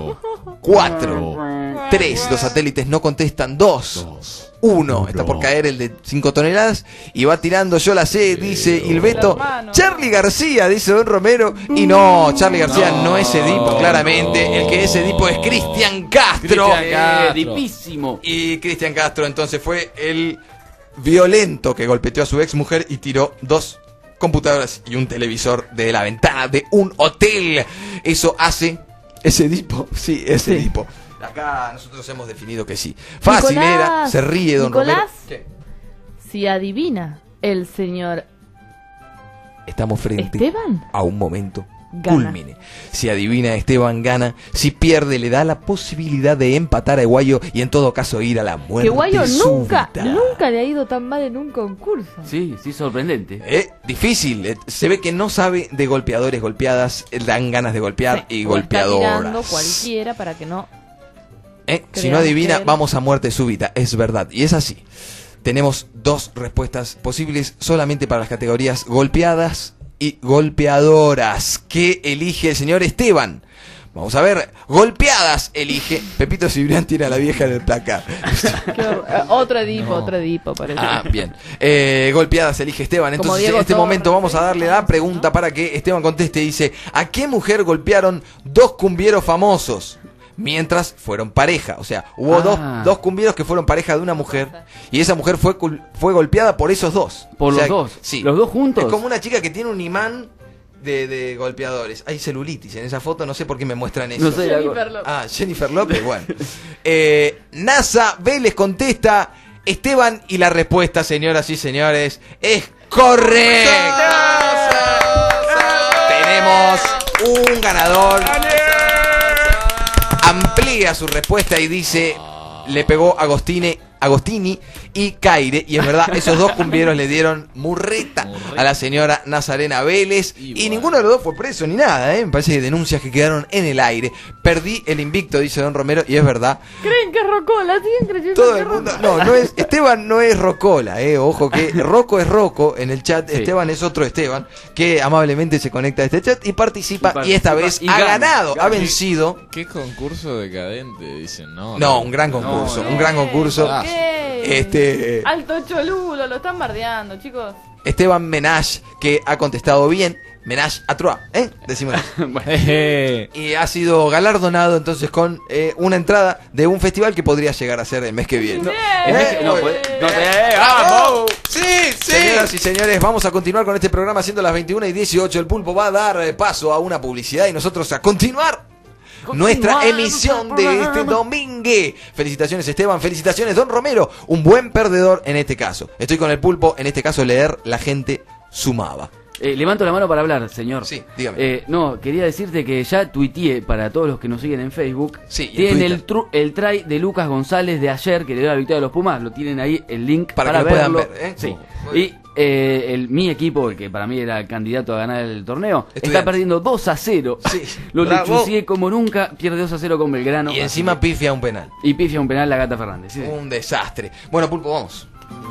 4, 3. Los satélites no contestan. 2, 1. Está por caer el de 5 toneladas. Y va tirando. Yo la sé, dice Hilbeto. Hermano. Charlie García, dice Don Romero. Y no, Charlie García no es Edipo, claramente. El que es Edipo es Cristian Castro. Edipísimo. Y Cristian Castro entonces fue el violento que golpeteó a su ex mujer y tiró 2 computadoras y un televisor de la ventana de un hotel. Eso hace... ¿Es Edipo? Sí, es Edipo. Acá nosotros hemos definido que sí. Fácil Nicolás, era, se ríe Don Nicolás. Romero. ¿Qué? Si adivina el señor Estamos frente Esteban, a un momento gana. culmine. Si adivina Esteban gana, si pierde le da la posibilidad de empatar a Guayo y en todo caso ir a la muerte Que Guayo nunca súbita. le ha ido tan mal en un concurso. Sí, sí, sorprendente. Difícil, se ve que no sabe de golpeadores, golpeadas, dan ganas de golpear y O está tirando golpeadoras. cualquiera para que no. Si Crean no adivina, que- vamos a muerte súbita, es verdad, y es así. Tenemos 2 respuestas posibles solamente para las categorías golpeadas y golpeadoras. ¿Qué elige el señor Esteban? Vamos a ver, golpeadas elige. Pepito Cibrián tiene a la vieja en el placar. Qué otro Edipo parece. Ah, bien. Golpeadas elige Esteban. Como Entonces Diego en este Torres, momento vamos a darle la pregunta ¿no? para que Esteban conteste. Dice, ¿a qué mujer golpearon 2 cumbieros famosos? Mientras fueron pareja, o sea, hubo dos cumbieros que fueron pareja de una mujer y esa mujer fue golpeada por esos 2. Por O sea, los dos. Sí. Los dos juntos. Es como una chica que tiene un imán de golpeadores. Hay celulitis en esa foto, no sé por qué me muestran eso. No sé, Jennifer López. Jennifer López, bueno. NASA Vélez contesta Esteban y la respuesta, señoras y señores, es correcta. Tenemos un ganador. Amplía su respuesta y dice, le pegó Agostini y Caire, y es verdad, esos 2 cumbieros le dieron murreta a la señora Nazarena Vélez y ninguno de los 2 fue preso ni nada, me parece que denuncias que quedaron en el aire. Perdí el invicto, dice Don Romero, y es verdad. Creen que es Rocola, siguen creyendo Todo que el es mundo, Rocola. no es Esteban, no es Rocola, ojo que Rocco es Rocco en el chat, Sí. Esteban es otro Esteban que amablemente se conecta a este chat y participa y esta vez Y ha gana, ganado, ha gana. vencido. ¿Qué concurso decadente? Dicen, no. No, un gran concurso, un gran concurso. Ah. ¿Qué? Alto cholulo, lo están bardeando, chicos. Esteban Menage, que ha contestado bien. Menage a trois, decimos. Y ha sido galardonado entonces con una entrada de un festival que podría llegar a ser el mes que viene. ¡Vamos! Sí, señoras y señores, vamos a continuar con este programa siendo las 21:18. El Pulpo va a dar paso a una publicidad y nosotros a continuar nuestra emisión de este domingo. Felicitaciones Esteban, felicitaciones Don Romero, un buen perdedor en este caso. Estoy con el Pulpo, en este caso leer La gente sumaba. Levanto la mano para hablar, señor. Sí, dígame. No, quería decirte que ya tuiteé para todos los que nos siguen en Facebook. Sí, en tienen Twitter. el try de Lucas González de ayer, que le dio la victoria a los Pumas. Lo tienen ahí, el link Para para, que lo puedan verlo. ver, Sí. Muy Y mi equipo, el que para mí era el candidato a ganar el torneo, está Estudiantes. perdiendo 2-0. Sí, Lo bravo. lechucié como nunca, pierde 2-0 con Belgrano. Y encima pifia un penal. Y pifia un penal la Gata Fernández. Sí, sí. Un desastre. Bueno, Pulpo, vamos.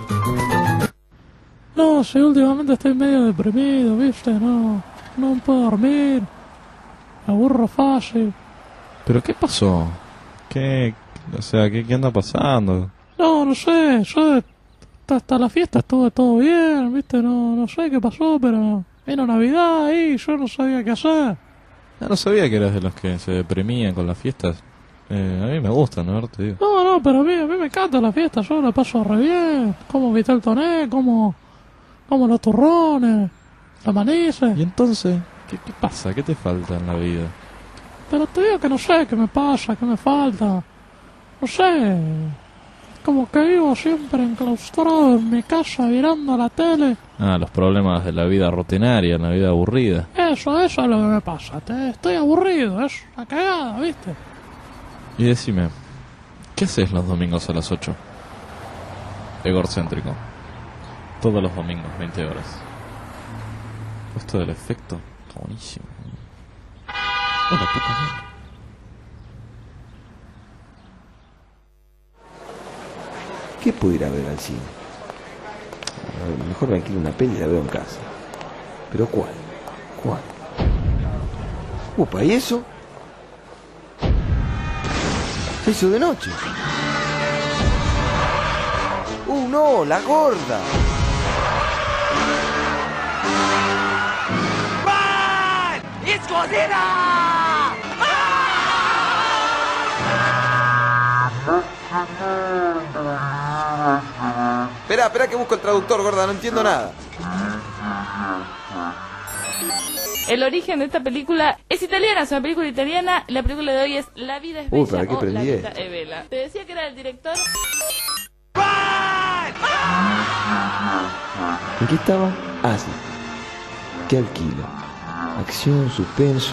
No, sí, últimamente estoy medio deprimido, ¿viste? No puedo dormir. Me aburro fácil. ¿Pero qué pasó? ¿Qué anda pasando? No sé, yo hasta la fiesta estuve todo bien, ¿viste? No sé qué pasó, pero vino Navidad ahí, yo no sabía qué hacer. No sabía que eras de los que se deprimían con las fiestas. A mí me gusta, ¿no? Te digo. No, No, pero a mí me encanta la fiesta, yo la paso re bien. Como Vitel Toné, como los turrones, la manices. ¿Y entonces qué pasa? ¿Qué te falta en la vida? Pero te digo que no sé qué me pasa, qué me falta. No sé. Como que vivo siempre enclaustrado en mi casa mirando la tele. Los problemas de la vida rutinaria, la vida aburrida. Eso es lo que me pasa. Estoy aburrido, es una cagada, ¿viste? Y decime, ¿qué haces los domingos a las 8? Egorcéntrico. Todos los domingos, 20 horas. Esto del efecto, está buenísimo. Hola, puta madre. ¿Qué puedo ir a ver al cine? Mejor me alquilo una peli y la veo en casa. ¿Pero cuál? ¿Cuál? Upa, ¿y eso? Se hizo de noche. No, la gorda. Espera que busco el traductor, gorda, no entiendo nada. El origen de esta película es italiana, es una película italiana. La película de hoy es La vida es bella ¿para qué o aprendí La vida esto? es bella. Te decía que era el director. ¿En qué estaba? Ah, sí. ¿Qué alquilo? Acción, suspenso.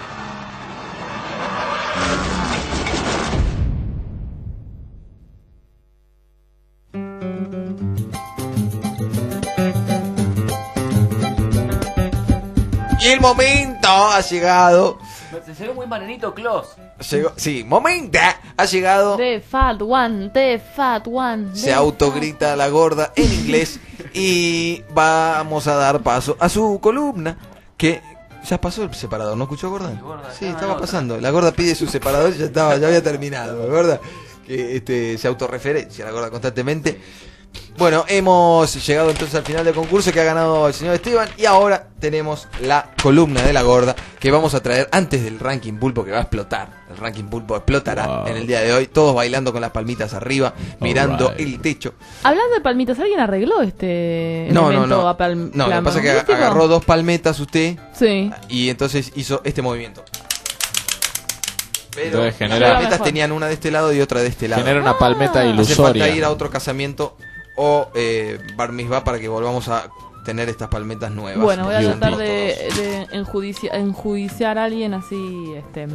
Y el momento ha llegado. Se ve muy marenito Claus. Momento ha llegado. The Fat One, The Fat One. Se autogrita la gorda en inglés. Y vamos a dar paso a su columna. Que ya pasó el separador, ¿no escuchó, gorda? Sí, estaba pasando. La gorda pide su separador y ya había terminado, la gorda. Que se autorreferencia la gorda constantemente. Bueno, hemos llegado entonces al final del concurso que ha ganado el señor Esteban. Y ahora tenemos la columna de la gorda que vamos a traer antes del ranking pulpo, que va a explotar. El ranking pulpo explotará en el día de hoy. Todos bailando con las palmitas arriba, mirando el techo. Hablando de palmitas, ¿alguien arregló este No, elemento lo que pasa es que agarró dos palmetas usted. Sí. Y entonces hizo este movimiento. Pero Entonces las genera- palmetas mejor. tenían una de este lado y otra de este lado. Genera una palmeta Hace ilusoria. falta ir a otro casamiento o bar mitzvah para que volvamos a tener estas palmetas nuevas. Bueno, voy a Porque son tratar todos. de enjudiciar a alguien así,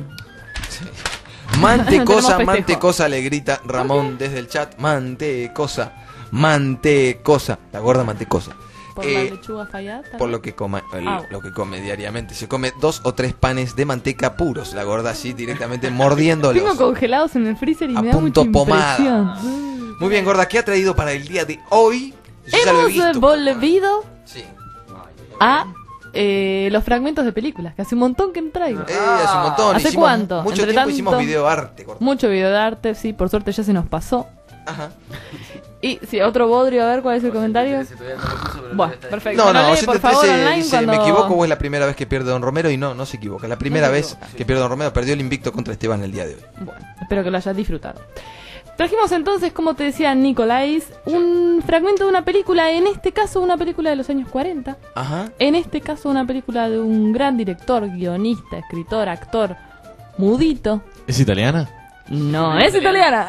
Mantecosa, Tenemos mantecosa, le grita Ramón desde el chat. Mantecosa, mantecosa. La gorda mantecosa. por la lechuga fallada. tal Por vez. lo que come, Ah. lo que come diariamente. Se come 2 o 3 panes de manteca puros. La gorda así directamente mordiéndolos. Tengo congelados en el freezer y A me da punto mucha pomada. impresión. Muy bien, gorda, ¿qué ha traído para el día de hoy? Yo ya lo he Hemos visto. volvido Sí. a los fragmentos de películas, que hace un montón que no traigo. Hace un montón. ¿Hace hicimos cuánto? Mucho Entre tiempo hicimos tanto- video arte, gorda. Mucho video de arte, sí, por suerte ya se nos pasó. Ajá. Y sí, otro bodrio, a ver cuál es el comentario. Bueno, perfecto. No, Me lo no, lee, por favor, 113 online dice, cuando... ¿me equivoco o es la primera vez que pierde Don Romero? Y no se equivoca. La primera No se vez equivoca. que pierde Don Romero, perdió el invicto contra Esteban el día de hoy. Bueno, espero que lo hayas disfrutado. Trajimos entonces, como te decía Nicolás, un fragmento de una película, en este caso una película de los años 40, Ajá. en este caso una película de un gran director, guionista, escritor, actor, mudito. ¿Es italiana? No, es italiana.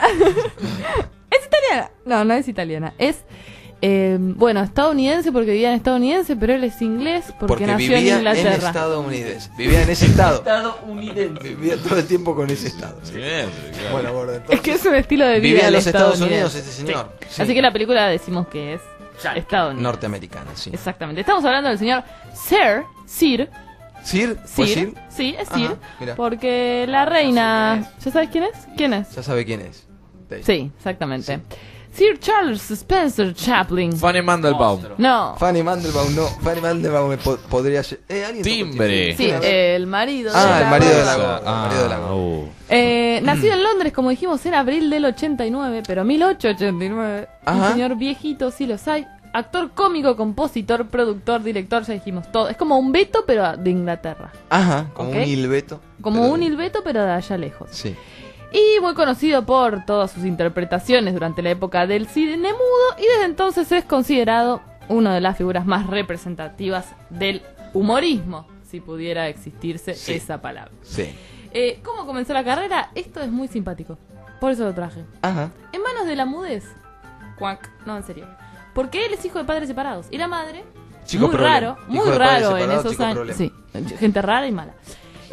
Es italiana. No es italiana. Es, bueno, estadounidense porque vivía en estadounidense, pero él es inglés porque nació vivía en Inglaterra. estadounidense. Vivía en ese estado. Estadounidense. Vivía todo el tiempo con ese estado. Bueno, gorda, entonces. Es que es un estilo de vida Vivía en el los Estados estadounidense. Unidos ese señor. Sí. Sí. Así que la película decimos que es estadounidense. Norteamericana, sí. Exactamente. Estamos hablando del señor Sir. ¿Sir? ¿Fue Sir. Sir? Sí, es Ajá, Sir. mira. Porque la reina... ¿Ya sabes quién es? ¿Quién es? Ya sabe quién es. Sí, exactamente. Sir Charles Spencer Chaplin. Fanny Mandelbaum. No. Fanny Mandelbaum, no. Fanny Mandelbaum podría ser. ¿Alguien Timbre. Sí, el marido. Ah, de el marido de la reina. gorda. El marido de la gorda. Nacido en Londres, como dijimos, en abril del 89, pero 1889. Un Ajá. señor viejito, sí los hay. Actor cómico, compositor, productor, director, ya dijimos todo. Es como un Beto, pero de Inglaterra. Ajá, como Ok. un hilbeto. Como pero un de- Hilbeto, pero de allá lejos. Sí. Y muy conocido por todas sus interpretaciones durante la época del cine mudo, y desde entonces es considerado una de las figuras más representativas del humorismo, si pudiera existirse esa palabra. Sí. ¿Cómo comenzó la carrera? Esto es muy simpático, por eso lo traje. Ajá. En manos de la mudez. Cuac. No, en serio. Porque él es hijo de padres separados. Y la madre, Chico muy problema. raro, Hijo muy de padres raro en separados, esos chico años. problema. Sí, gente rara y mala.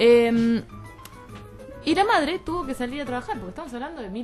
Y la madre tuvo que salir a trabajar, porque estamos hablando de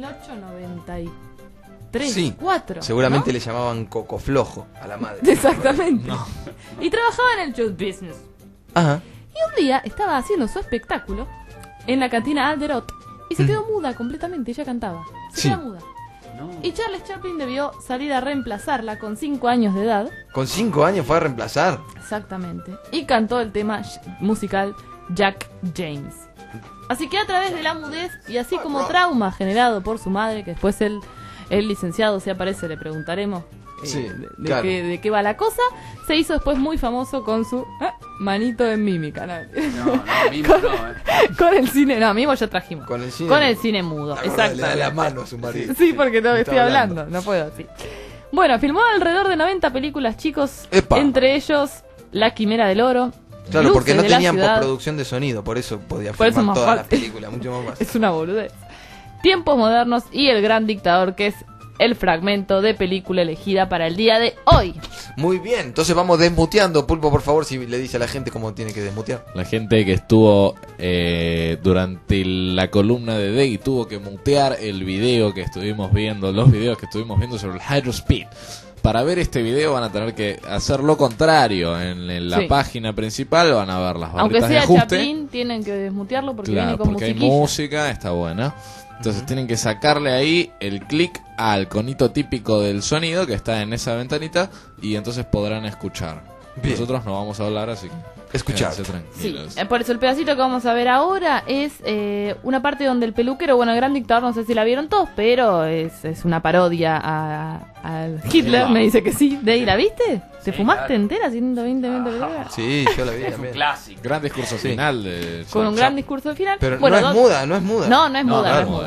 1893, Sí. 4. Seguramente ¿no? le llamaban coco flojo a la madre. Exactamente. Y trabajaba en el show business. Ajá. Y un día estaba haciendo su espectáculo en la cantina Alderot y se quedó muda completamente. Ella cantaba. Se Sí. quedó muda. Y Charles Chaplin debió salir a reemplazarla con 5 años de edad. Con 5 años fue a reemplazar. Exactamente. Y cantó el tema musical Jack James. Así que a través de la mudez y así como trauma generado por su madre, que después el licenciado, si aparece, le preguntaremos Sí, de claro. de qué va la cosa, se hizo después muy famoso con su manito en mímica. ¿No? Mimo no, Con el cine, no, mimo ya trajimos. Con el cine. Con el cine mudo, Le da exacto. la mano a su marido. Sí, porque no Está estoy hablando, no puedo, sí. Bueno, filmó alrededor de 90 películas, chicos. ¡Epa! Entre ellos La Quimera del Oro. Claro, porque Luces no de la tenían ciudad. postproducción de sonido, por eso podía Por eso filmar más todas las fácil. películas, mucho más fácil. Es una boludez. Tiempos modernos y El Gran Dictador, que es el fragmento de película elegida para el día de hoy. Muy bien, entonces vamos desmuteando. Pulpo, por favor, si le dice a la gente cómo tiene que desmutear. La gente que estuvo durante la columna de Day tuvo que mutear el video que estuvimos viendo, los videos que estuvimos viendo sobre el Hydro Speed. Para ver este video van a tener que hacer lo contrario. En la Sí. página principal van a ver las Aunque barritas de sea ajuste. Chaplin, tienen que desmutearlo porque Claro, viene con porque hay musiquilla. música, está buena. Entonces tienen que sacarle ahí el clic al conito típico del sonido que está en esa ventanita y entonces podrán escuchar. Bien. Nosotros no vamos a hablar, así que Escuchar. quédense Sí, tranquilos. por eso el pedacito que vamos a ver ahora es una parte donde el peluquero, bueno, el Gran Dictador, no sé si la vieron todos, pero es una parodia al Hitler, me dice que sí. ¿De ahí la viste? ¿Te fumaste claro. entera 120 películas? Sí, yo la vi es un también. clásico. Gran discurso Sí. final de Con un Charles gran Chaplin. discurso al final. Pero Bueno, no es muda, no es muda. No, no es muda, no no es es muda. muda.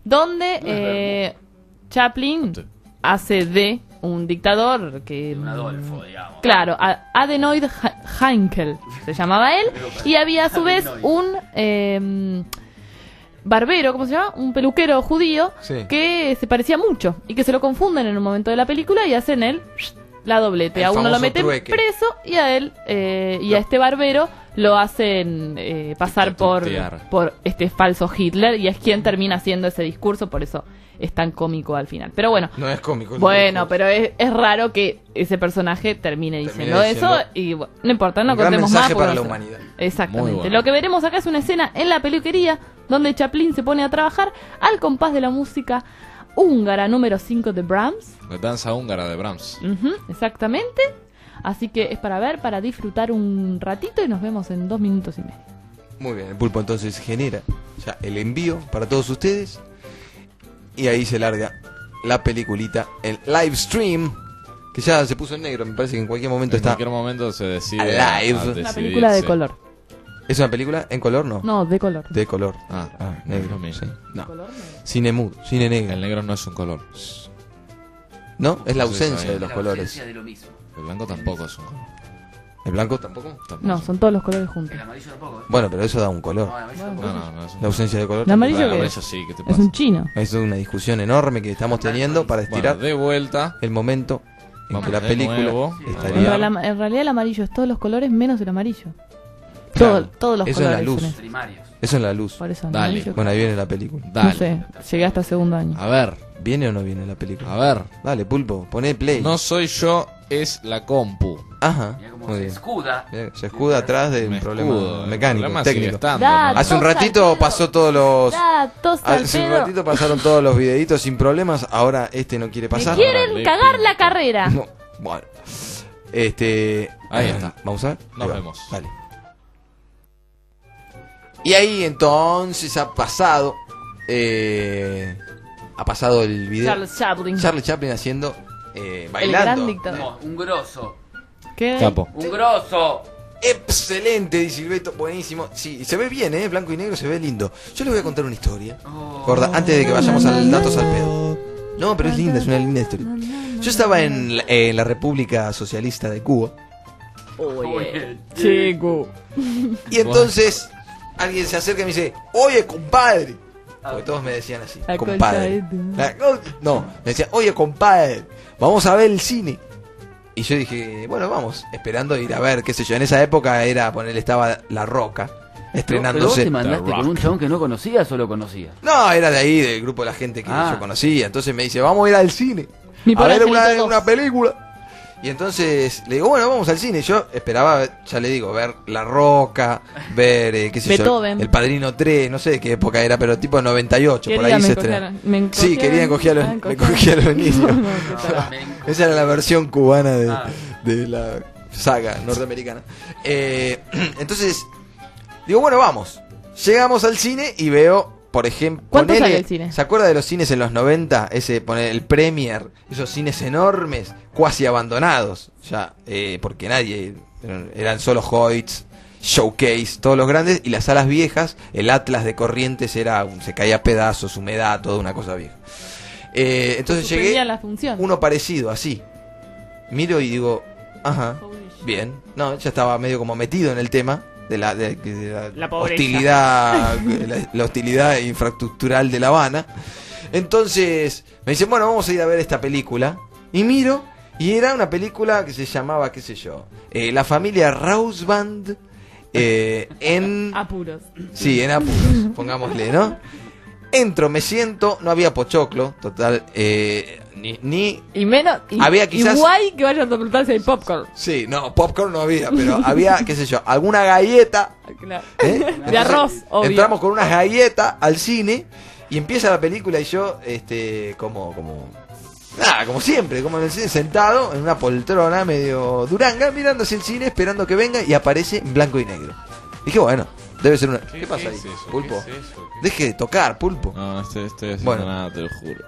Donde Chaplin hace de un dictador que... Un Adolfo, digamos. Claro, Adenoid Heinkel se llamaba él, y había a su vez un barbero, ¿cómo se llama? Un peluquero judío Sí. que se parecía mucho y que se lo confunden en un momento de la película y hacen la doblete. El A uno lo famoso meten trueque. preso y a él y a este barbero lo hacen pasar por este falso Hitler, y es quien termina haciendo ese discurso, por eso es tan cómico al final. Pero bueno, No es cómico. bueno, pero es raro que ese personaje termine diciendo diciendo eso, y bueno, no importa, no un gran contemos más. mensaje porque para no la sé. humanidad. Exactamente. Muy bueno. Lo que veremos acá es una escena en la peluquería donde Chaplin se pone a trabajar al compás de la música húngara número 5 de Brahms. La danza húngara de Brahms. Ujú, exactamente. Así que es para ver, para disfrutar un ratito, y nos vemos en 2 minutos y medio. Muy bien, el pulpo entonces genera ya el envío para todos ustedes. Y ahí se larga la peliculita, el live stream, que ya se puso en negro. Me parece que en cualquier momento En está. cualquier momento se decide Alive. a Es Una decidirse. película de color. ¿Es una película en color? No. No, de color. De color. Ah, negro. lo mismo. Sí. No. ¿Color? Cine mudo, cine negro. El negro no es un color. ¿No? Es la Sí, ausencia sabía. de los La colores. ausencia de lo mismo. El blanco tampoco es un color. ¿El blanco tampoco? Tampoco No, es un- son todos los colores juntos. El amarillo tampoco. Bueno, pero eso da un color. No, el amarillo Bueno. tampoco. No, no es un La ausencia de color. ¿El amarillo Bueno, qué amarillo es? sí, ¿qué te Es pasa? un chino. Es una discusión enorme que estamos teniendo para estirar Bueno, de vuelta. el momento en Vamos que la de película nuevo. En estaría. realidad el amarillo es todos los colores menos el amarillo. Claro, Todos los eso es la colores. luz. son eso. Primarios. Eso en la luz. Por eso, Dale. amarillo. Bueno, ahí viene la película. No Dale. sé, llegué hasta segundo año. A ver, ¿Viene o no viene la película? a ver. Dale, pulpo, poné play. No soy yo, es la compu. Ajá. Mira cómo Muy se bien. escuda. Bien, se escuda atrás de un Me problema escudo, el mecánico, problema sigue técnico. estando, Da, ¿no? Hace un Tos al ratito pedo. pasó todos los. Da, tos al Hace un pedo. ratito pasaron todos los videitos sin problemas. Ahora este no quiere Me pasar. quieren Dale, cagar pinto. la carrera. No, bueno. Ahí está. Vamos a ver. Nos Ahí va. vemos. Dale. Y ahí entonces ha pasado. Ha pasado el video. Charles Chaplin. Charlie Chaplin haciendo. El gran Bailando. dictador. No, un grosso. ¿Qué? Capo. Un grosso. Excelente, dice Silveto, buenísimo. Sí, se ve bien, blanco y negro, se ve lindo. Yo les voy a contar una historia. Gorda, antes de que vayamos al datos al pedo. No, pero es linda, es una linda historia. Yo estaba en la República Socialista de Cuba. Oye, chico. Y entonces alguien se acerca y me dice, oye, compadre. Porque todos me decían así, La compadre. colchadita. No, me decían, oye, compadre, vamos a ver el cine. Y yo dije, bueno, vamos, esperando ir a ver, qué sé yo. En esa época estaba La Roca, ¿Pero vos estrenándose. te mandaste con un chabón que no conocías o lo conocías? No, era de ahí, del grupo de la gente que yo conocía. Entonces me dice, vamos a ir al cine Mi a pobre ver angelito una 2. película. Y entonces le digo, bueno, vamos al cine. Yo esperaba, ya le digo, ver La Roca, ver, qué sé Beethoven. yo, El Padrino 3, no sé de qué época era, pero tipo 98, por Querida, ahí me se cogieron- estrenó. me Sí, querían coger a cogieron- me cogía a los niños. No, qué tarado. Esa era la versión cubana de la saga norteamericana. Entonces, digo, bueno, vamos. Llegamos al cine y veo, por ejemplo, ¿Cuánto sale el cine? ¿se acuerda de los cines en los 90? El Premier, esos cines enormes, cuasi abandonados, ya, porque nadie, eran solo Hoyts, Showcase, todos los grandes, y las salas viejas, el Atlas de Corrientes se caía a pedazos, humedad, toda una cosa vieja. Entonces llegué, Suspendían la función. uno parecido, así. Miro y digo, ajá, Holy shit. bien. No, ya estaba medio como metido en el tema de la La pobreza. hostilidad, la hostilidad infraestructural de La Habana. Entonces me dicen, bueno, vamos a ir a ver esta película. Y miro, y era una película que se llamaba, qué sé yo, La familia Rausband en... Apuros. Sí, en apuros, pongámosle, ¿no? Entro, me siento, no había pochoclo, total, ni Y menos. Y, Había quizás- y guay que vayan a preguntar si hay popcorn. sí, no, popcorn no había, pero había, qué sé yo, alguna galleta. Claro. Entonces, arroz, obvio. Entramos con unas galletas al cine y empieza la película y yo, como siempre, como en el cine, sentado en una poltrona medio duranga, mirando hacia el cine, esperando que venga y aparece en blanco y negro. Dije, bueno, debe ser una... ¿Qué pasa ahí, es eso? Pulpo? ¿Qué es eso? Deje de tocar, Pulpo. No, estoy haciendo Bueno. nada, te lo juro.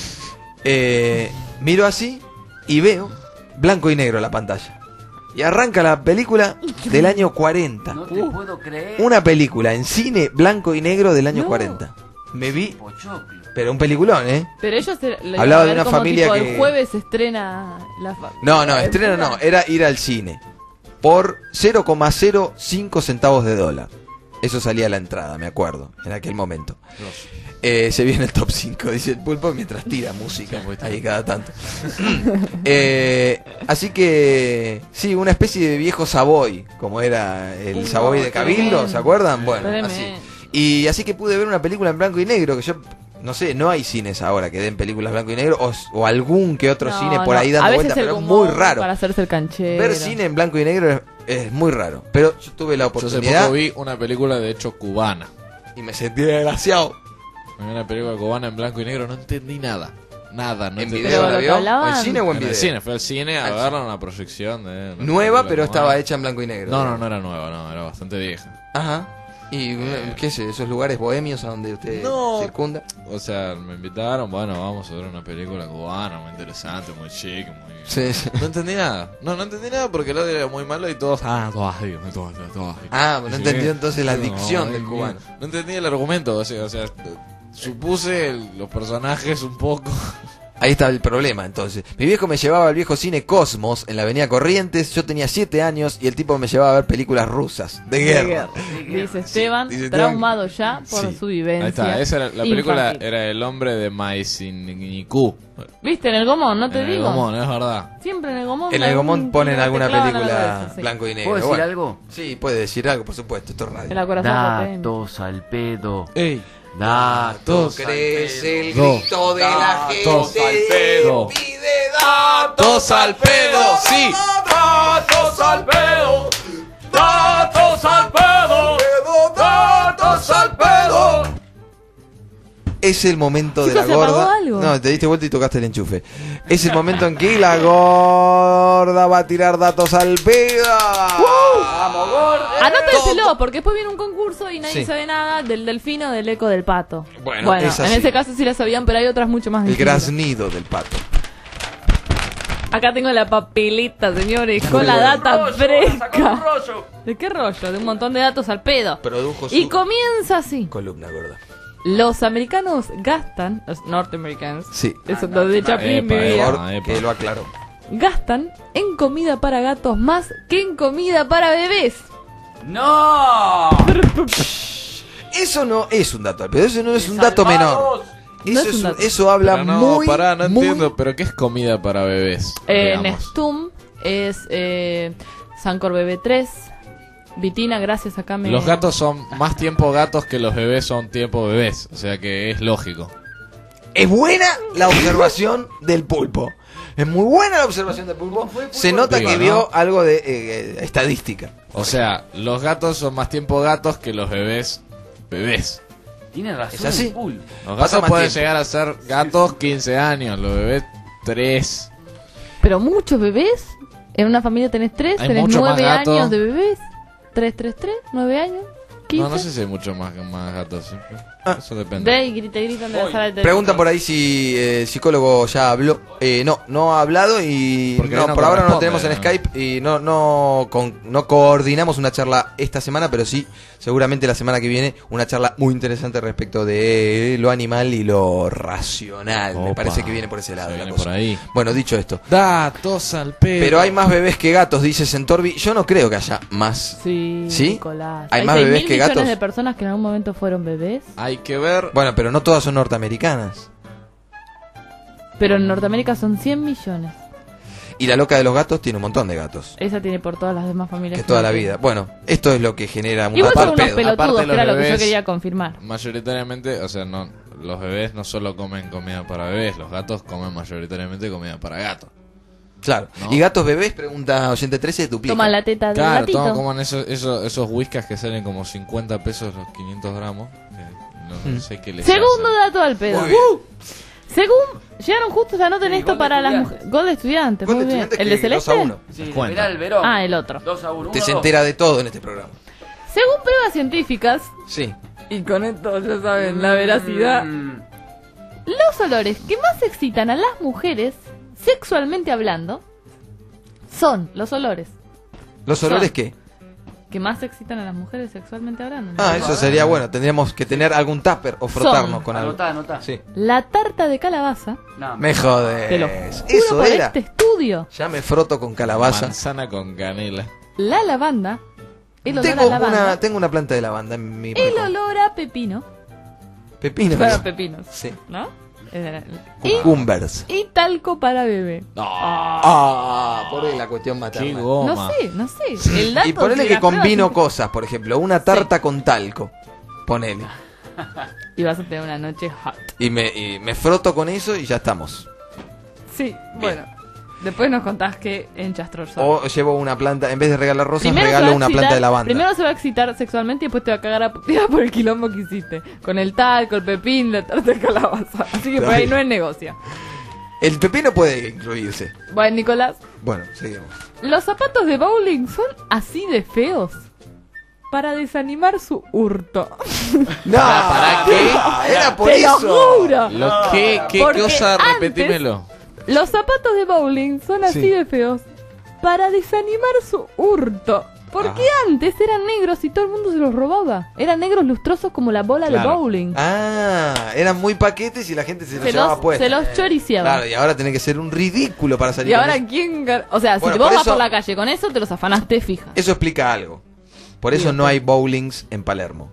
Miro así y veo blanco y negro la pantalla. Y arranca la película del año 40. No te puedo creer. Una película en cine blanco y negro del año No. 40. Me vi, Pochoclo. pero un peliculón, ¿eh? Pero ellos lo Hablaba iban a de ver una como familia tipo, que- el jueves se estrena No, estreno no, era ir al cine. Por 0,05 centavos de dólar. Eso salía a la entrada, me acuerdo, en aquel momento. Se viene el top 5, dice el Pulpo, mientras tira música ahí cada tanto. Así que, sí, una especie de viejo Savoy, como era el Savoy de Cabildo, tremendo. ¿se acuerdan? Bueno, Tremendo. así. Y así que pude ver una película en blanco y negro, que yo, no sé, no hay cines ahora que den películas blanco y negro, o algún que otro No, cine por no. ahí A dando veces vuelta, el pero es humor muy raro. Para hacerse el canchero. Ver cine en blanco y negro es muy raro. Pero yo tuve la Yo hace oportunidad poco vi una película de hecho cubana. y me sentí desgraciado. Vi una película cubana en blanco y negro, no entendí nada. Nada, no ¿En entendí video Pero la lo que vio? ¿O hablaban- en cine o en En video? el cine, fue al cine a Al verla en una proyección de... una Nueva, película pero cubana. estaba hecha en blanco y negro. No era nueva, no, era bastante vieja. Ajá. Y, qué sé, esos lugares bohemios a donde usted No. circunda. O sea, me invitaron, bueno, vamos a ver una película cubana, muy interesante, muy chic, muy... Sí, sí. No entendí nada. No entendí nada porque el audio era muy malo y todos... todo. Ah, no Sí. entendió entonces la No, dicción del no, cubano. No entendí el argumento, o sea supuse los personajes un poco. Ahí está el problema, entonces. Mi viejo me llevaba al viejo cine Cosmos en la avenida Corrientes. Yo tenía 7 años y el tipo me llevaba a ver películas rusas de guerra. Dice Esteban, dice Esteban. traumado ya por Sí. su vivencia. Ahí está, esa era, la película infantil. era El hombre de Maisinikú. ¿Viste en el Gomón? No te En el digo. Gomón, es verdad. Siempre en el Gomón. En el Gomón ponen alguna te clavan película algo de eso, sí. blanco y negro. ¿Puedo decir Bueno. algo? Sí, puede decir algo, por supuesto, esto es radio. En la corazón potente. Datos al pedo. ¡Ey! Datos. Crece el Dos. grito de la Datos gente. al pedo. Pide datos ¡Datos al pedo! ¡Sí! ¡Datos al pedo! ¡Datos al pedo! ¡Datos al pedo! Es el momento de Chicos, la ¿se apagó gorda. algo? No, te diste vuelta y tocaste el enchufe. Es el momento en que la gorda va a tirar datos al pedo. ¡Vamos, gorda! Anótenselo, porque después viene un concurso y nadie Sí. sabe nada del delfino del eco del pato. Bueno, es en así. ese caso sí la sabían, pero hay otras mucho más El difíciles. graznido del pato. Acá tengo la papelita, señores, con la data fresca. ¿De qué rollo? De un montón de datos al pedo. Produjo Y su comienza así. columna gorda. Los americanos gastan, los norteamericanos, Sí. eso lo de Chaplin Epa, vivía, Mejor que lo aclaró. gastan en comida para gatos más que en comida para bebés. ¡No! Eso no es un dato al pedo, eso no es un ¡Salvados! dato menor. No es un dato. Eso habla Pero no, muy, pará, no muy- entiendo, pero ¿qué es comida para bebés? Digamos. Nestum es Sancor Bebé 3, Vitina, gracias, acá me... Los gatos son más tiempo gatos que los bebés son tiempo bebés, o sea que es lógico. Es buena la observación del pulpo. Es muy buena la observación del pulpo. Se nota Digo, que ¿no? vio algo de estadística. O sea, los gatos son más tiempo gatos que los bebés bebés. Tiene razón. ¿Es así? el Pulpo. Los Pasa gatos más pueden tiempo. llegar a ser gatos 15 años, los bebés 3. Pero muchos bebés, en una familia tenés 3, Hay tenés mucho más 9 gato. años de bebés, 3, 9 años, 15. No sé si hay mucho más gatos. ¿Sí? Eso depende. Ve y gritan de la sala de televisión. Preguntan por ahí si el psicólogo ya habló. No ha hablado y Porque no, no por ahora no lo corresponde, tenemos en ¿no? Skype y no coordinamos una charla esta semana, pero sí, seguramente la semana que viene, una charla muy interesante respecto de lo animal y lo racional. Me Opa, parece que viene por ese lado. se la viene cosa. por ahí. Bueno, dicho esto. Datos al pedo. Pero hay más bebés que gatos, dice Centorbi. Yo no creo que haya más. Sí, ¿Sí? Nicolás. ¿Hay más bebés 6.000 que millones gatos? de personas que en algún momento fueron bebés. Hay que ver. Bueno, pero no todas son norteamericanas. Pero en Norteamérica son 100 millones. Y la loca de los gatos tiene un montón de gatos. Esa tiene por todas las demás familias. Que toda la vida. Bueno, esto es lo que genera Igual son unos pedo. pelotudos, Aparte que los era lo que yo bebés- quería confirmar. Mayoritariamente, o sea, no, los bebés no solo comen comida para bebés, los gatos comen mayoritariamente comida para gatos. Claro. ¿No? ¿Y gatos bebés? Pregunta oyente 13, duplica. Toma la teta del Claro, gatito. todos coman esos whiskas que salen como 50 pesos los 500 gramos. Que no sé qué les Segundo hacen. dato al pedo. Muy bien. Según llegaron justos, anoten Sí, esto gol de para las estudiantes. mujeres. Gol de estudiantes, Gol muy de bien. Estudiantes ¿El de que 2 a Celeste? 1. Sí, Cuenta. Liberal Verón. Ah, el otro. 2-1. Usted se entera de todo en este programa. Según pruebas científicas, Sí. y con esto ya saben la veracidad, los olores que más excitan a las mujeres, sexualmente hablando, son los olores ¿Los olores qué? que más excitan a las mujeres sexualmente hablando. Ah, eso sería bueno. Tendríamos que tener algún tupper o frotarnos con algo. Anotá. Sí. La tarta de calabaza, No. Me jodes. te lo juro Eso por era. este estudio, Ya me froto con calabaza. Manzana con canela. la lavanda, el olor a lavanda, Tengo una planta de lavanda en mi el balcón. olor a pepino, Pepino. para pepinos, Sí. ¿no? Cucumbers. Y talco para bebé. Por ahí la cuestión Qué materna. goma. No sé. El dato Y ponele de que las pruebas combino científicas- cosas, por ejemplo, una tarta con talco. Ponele. Y vas a tener una noche hot. Y me froto con eso y ya estamos. Sí, bueno. Después nos contás que en Chastroso. O llevo una planta, en vez de regalar rosas, Primero se va regalo a una excitar- planta de lavanda. Primero se va a excitar sexualmente y después te va a cagar a putear por el quilombo que hiciste. Con el talco, el pepín, la tarta de calabaza. Así que por ahí no es negocio. El pepino puede incluirse. Bueno, Nicolás, Bueno, seguimos. los zapatos de bowling son así de feos para desanimar su hurto. No, ¿Para qué? Era por ¡Te lo eso. juro! ¿Qué Porque cosa? antes- Repetímelo. Los zapatos de bowling son así Sí. de feos para desanimar su hurto. Porque antes eran negros y todo el mundo se los robaba. Eran negros lustrosos como la bola Claro. de bowling. Ah, eran muy paquetes y la gente se los se, llevaba los, puestos. se los choriciaba. Claro, y ahora tenés que ser un ridículo para salir Y con ahora eso. o sea, Bueno, si vos por vas eso- por la calle con eso, te los afanaste fija. Eso explica algo. Por eso no hay bowlings en Palermo.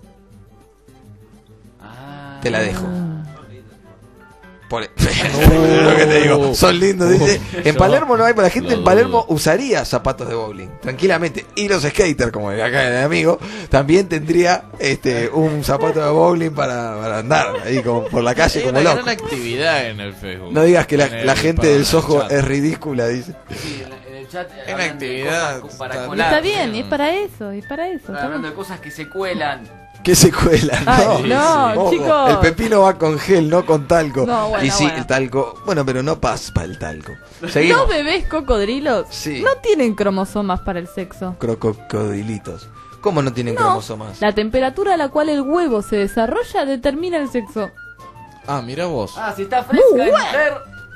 Te la dejo. Por... lo que te digo. Son lindos, dice. En Palermo no hay, pero la gente Lo en Palermo dudo. usaría zapatos de bowling, tranquilamente. Y los skaters, como acá de amigo, también tendría un zapato de bowling para andar ahí como por la calle Hay como una loco. gran actividad en el Facebook. No digas que En la el- gente perdón, del Soho en el chat. es ridícula, dice. Sí, en el chat En hablan de actividad, cosas para está- colar. Está bien, es para eso, es para eso. Están está hablando bien. de cosas que se cuelan. Que se cuelan, Ay, no, Ojo, chicos. el pepino va con gel, no con talco. No, bueno, y sí, bueno. el talco. Bueno, pero no paspa el talco. Los Seguimos. bebés cocodrilos Sí. no tienen cromosomas para el sexo. Crocodilitos. ¿Cómo no tienen No, cromosomas? la temperatura a la cual el huevo se desarrolla determina el sexo. Ah, mira vos. Ah, si está fresca Muy y bueno. mujer.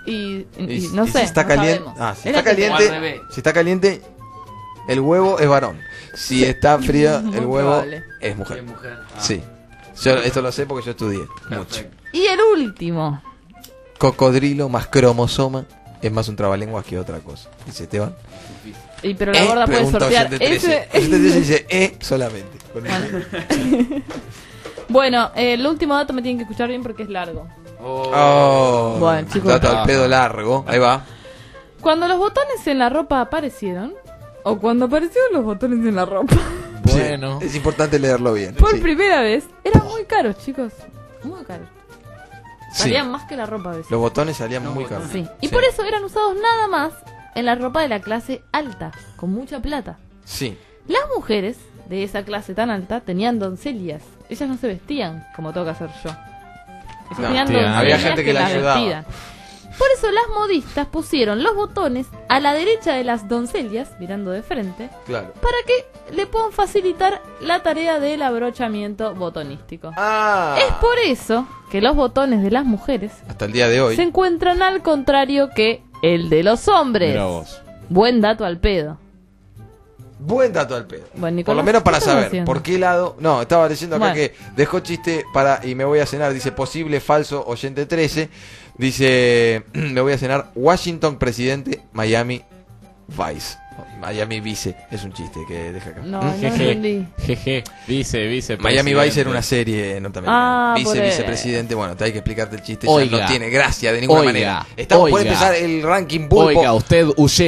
y no sé. Si está no caliente, sabemos. si Era está tipo al caliente, revés. si está caliente, el huevo es varón. Si está frío, Muy el huevo probable. es mujer. Es mujer. Ah, Sí. Esto lo sé porque yo estudié mucho. perfecto. Y el último. Cocodrilo más cromosoma es más un trabalenguas que otra cosa. Dice Esteban. Pero la gorda puede Pregunta sortear oyente 13. ese. Oyente 13 dice solamente. Con el Bueno, el último dato me tienen que escuchar bien porque es largo. Oh, Bueno, chicos. dato al pedo largo. Ahí va. Cuando los botones en la ropa aparecieron, o cuando aparecieron los botones en la ropa, Bueno. Es importante leerlo bien. por Sí. primera vez, eran muy caros, chicos. Muy caros. Sí. Salían más que la ropa a veces. Los botones salían muy caros. Sí. Y Sí. por eso eran usados nada más en la ropa de la clase alta, con mucha plata. Sí. Las mujeres de esa clase tan alta tenían doncellas. Ellas no se vestían como tengo que hacer yo. Ellas No, tenían tía, doncellas había gente que la las ayudaba. vestían. Por eso las modistas pusieron los botones a la derecha de las doncellas, mirando de frente, Claro. para que le puedan facilitar la tarea del abrochamiento botonístico. Ah. Es por eso que los botones de las mujeres Hasta el día de hoy. se encuentran al contrario que el de los hombres. Mira vos. Buen dato al pedo. Buen dato al pedo. Bueno, Por Nicolás, lo menos para ¿qué estamos saber haciendo? por qué lado. No, estaba leyendo acá Bueno. que dejó chiste para y me voy a cenar. Dice posible, falso, oyente 13. Dice me voy a cenar. Washington, presidente, Miami, Vice. Miami Vice. Es un chiste que deja acá. No, ¿Mm? no entendí. Jeje. Vice. Miami Vice era una serie norteamericana. Ah, por eso. Vicepresidente. Bueno, te hay que explicarte el chiste. Oiga. Ya no tiene gracia de ninguna Oiga. manera. Estamos por Oiga. empezar el ranking pulpo. Oiga, usted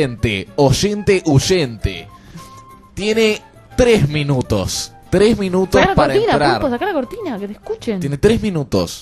oyente. Tiene 3 minutos. 3 minutos Sacá la para cortina, entrar. Pulpo, sacá la cortina, que te escuchen. Tiene 3 minutos.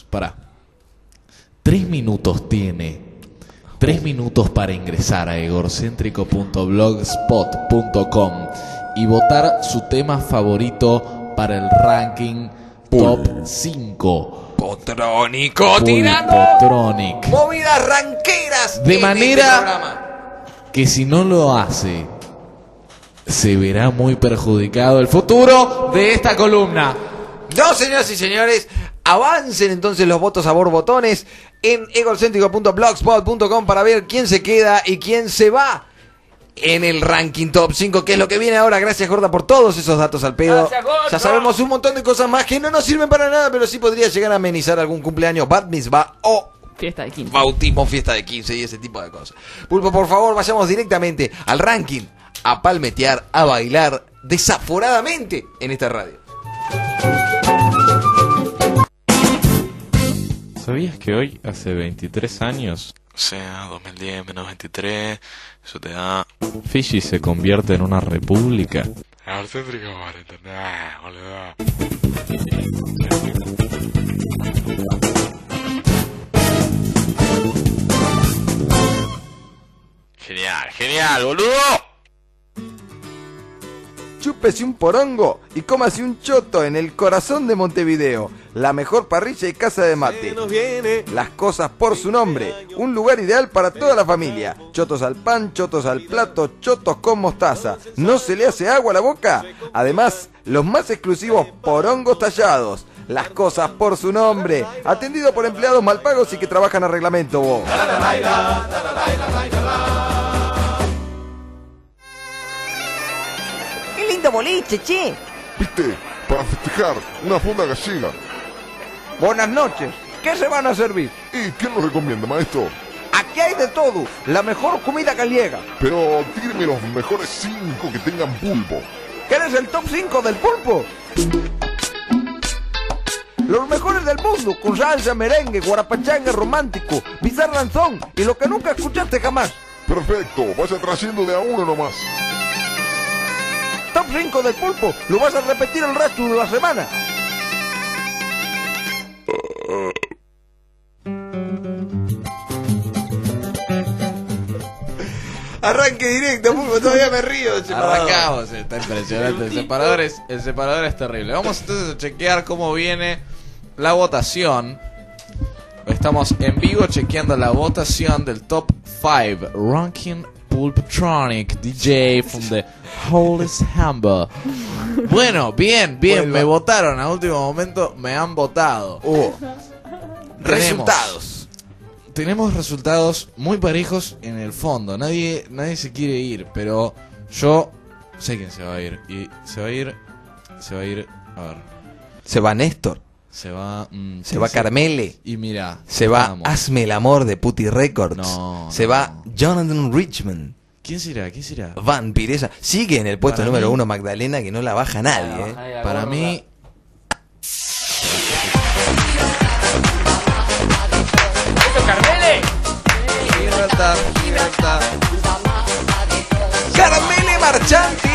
3 minutos tiene. 3 minutos para ingresar a egorcéntrico.blogspot.com y votar su tema favorito para el ranking Top 5. Potrónico tirando Pulpotronic. movidas ranqueras De en manera- este programa. Que si no lo hace, se verá muy perjudicado el futuro de esta columna. No, señoras y señores, avancen entonces los votos a borbotones en egocéntrico.blogspot.com para ver quién se queda y quién se va en el ranking top 5, que es lo que viene ahora. Gracias, Gorda, por todos esos datos al pedo. Gracias, Gorda. Ya sabemos un montón de cosas más que no nos sirven para nada, pero sí podría llegar a amenizar algún cumpleaños, bat mitzvah o Fiesta de 15. bautismo, fiesta de 15 y ese tipo de cosas. Pulpo, por favor, vayamos directamente al ranking, a palmetear, a bailar desaforadamente en esta radio. ¿Sabías que hoy, hace 23 años, o sea, 2010 menos 23, eso te da... Fiji se convierte en una república? Egocéntrico para entender, boludo. Genial, boludo. Chúpese un porongo y cómase un choto en el corazón de Montevideo. La mejor parrilla y casa de mate. Las cosas por su nombre. Un lugar ideal para toda la familia. Chotos al pan, chotos al plato, chotos con mostaza. ¿No se le hace agua a la boca? Además, los más exclusivos porongos tallados. Las cosas por su nombre. Atendido por empleados mal pagos y que trabajan a reglamento, vos. Qué lindo boliche, che. ¿Viste? Para festejar, una fonda gallega. Buenas noches. ¿Qué se van a servir? ¿Y quién lo recomienda, maestro? Aquí hay de todo. La mejor comida gallega. Pero tíreme los mejores 5 que tengan pulpo. ¿Quieres el top 5 del pulpo? Los mejores del mundo, con salsa, merengue, guarapachanga, romántico, bizarranzón y lo que nunca escuchaste jamás. Perfecto, vaya trayendo de a uno nomás. Top 5 del pulpo, lo vas a repetir el resto de la semana. Arranque directo, Pulpo, todavía me río del separador. Arrancamos, está impresionante. El separador es terrible. Vamos entonces a chequear cómo viene la votación. Estamos en vivo chequeando la votación del top 5 ranking Pulpotronic DJ from the Holy Hamburg. Bueno, bien, me votaron a último momento, me han votado. Resultados. tenemos resultados muy parejos en el fondo. Nadie se quiere ir, pero yo sé quién se va a ir. Y se va a ir, a ver. Se va Néstor. Se va Carmele. Y mira, se va Hazme el Amor de Putty Records. Se va Jonathan Richman. ¿Quién será? Vampiresa. Sigue en el puesto número 1 Magdalena, que no la baja nadie. Para mí... ¡Carmele! ¡Carmele Marchanti!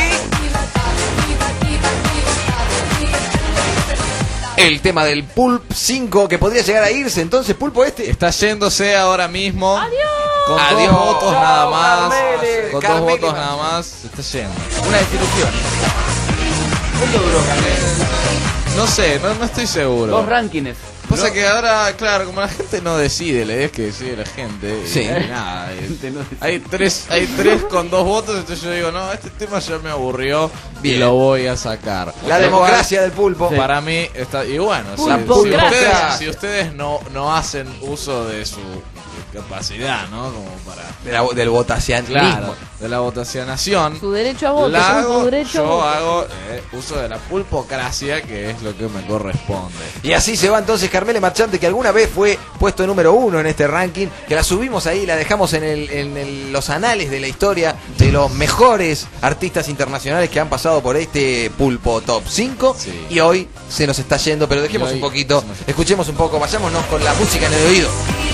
El tema del Pulp 5 que podría llegar a irse. Entonces, Pulpo está yéndose ahora mismo. ¡Adiós! Con Adiós. dos votos nada más. Carmele, Con Carmele, dos votos nada más. Se está yendo. Una desilusión. ¿Cuánto duró Carmele? No sé, no estoy seguro. 2 rankings. Pasa que ahora, claro, como la gente no decide, la idea es que decide la gente. Sí. Y nada, hay tres con 2 votos, entonces yo digo, no, este tema ya me aburrió y lo voy a sacar. La democracia del pulpo. Sí. Para mí está. Y bueno, si ustedes no hacen uso de su capacidad, ¿no? Como para. Del votacionismo. Claro, de la votacionación. Su derecho a voto. Yo hago uso de la pulpocracia, que es lo que me corresponde. Y así se va entonces Carmele Marchante, que alguna vez fue puesto número 1 en este ranking, que la subimos ahí, la dejamos en los anales de la historia de los mejores artistas internacionales que han pasado por este Pulpo Top 5. Sí. Y hoy se nos está yendo, pero dejemos un poquito, escuchemos un poco, vayámonos con la música en el oído.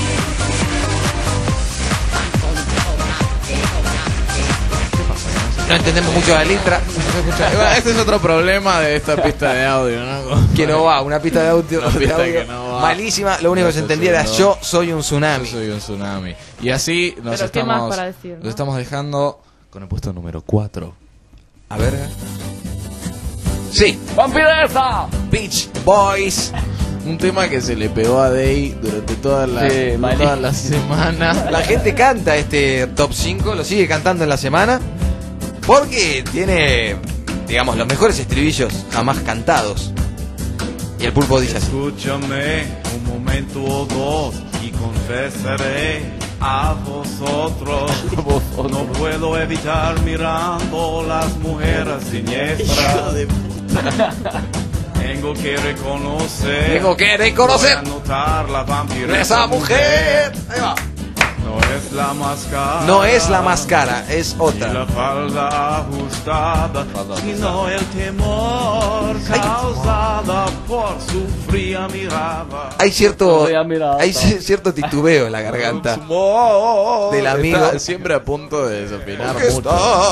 No entendemos mucho la letra. Este es otro problema de esta pista de audio, ¿no? Que no va, una pista de audio, que no va. Malísima. Lo único que se entendía era yo soy un tsunami. Yo soy un tsunami. Y así nos Pero ¿qué más para decir, no? Nos estamos dejando con el puesto número 4. A ver. Sí. ¡Vampiresa! Beach Boys. Un tema que se le pegó a Day durante toda la semana. La gente canta este Top 5, lo sigue cantando en la semana. Porque tiene, digamos, los mejores estribillos jamás cantados. Y el Pulpo dice así. Escúchame un momento o dos y confesaré a vosotros. No puedo evitar mirando las mujeres siniestras. Tengo que reconocer. Voy a notar la vampiresa esa mujer. Ahí va. No es la máscara. No es la máscara, es otra. Ni la falda ajustada, sino el temor causada por su fría mirada. Hay cierto titubeo en la garganta del amigo. Está siempre a punto de desafinar mucho.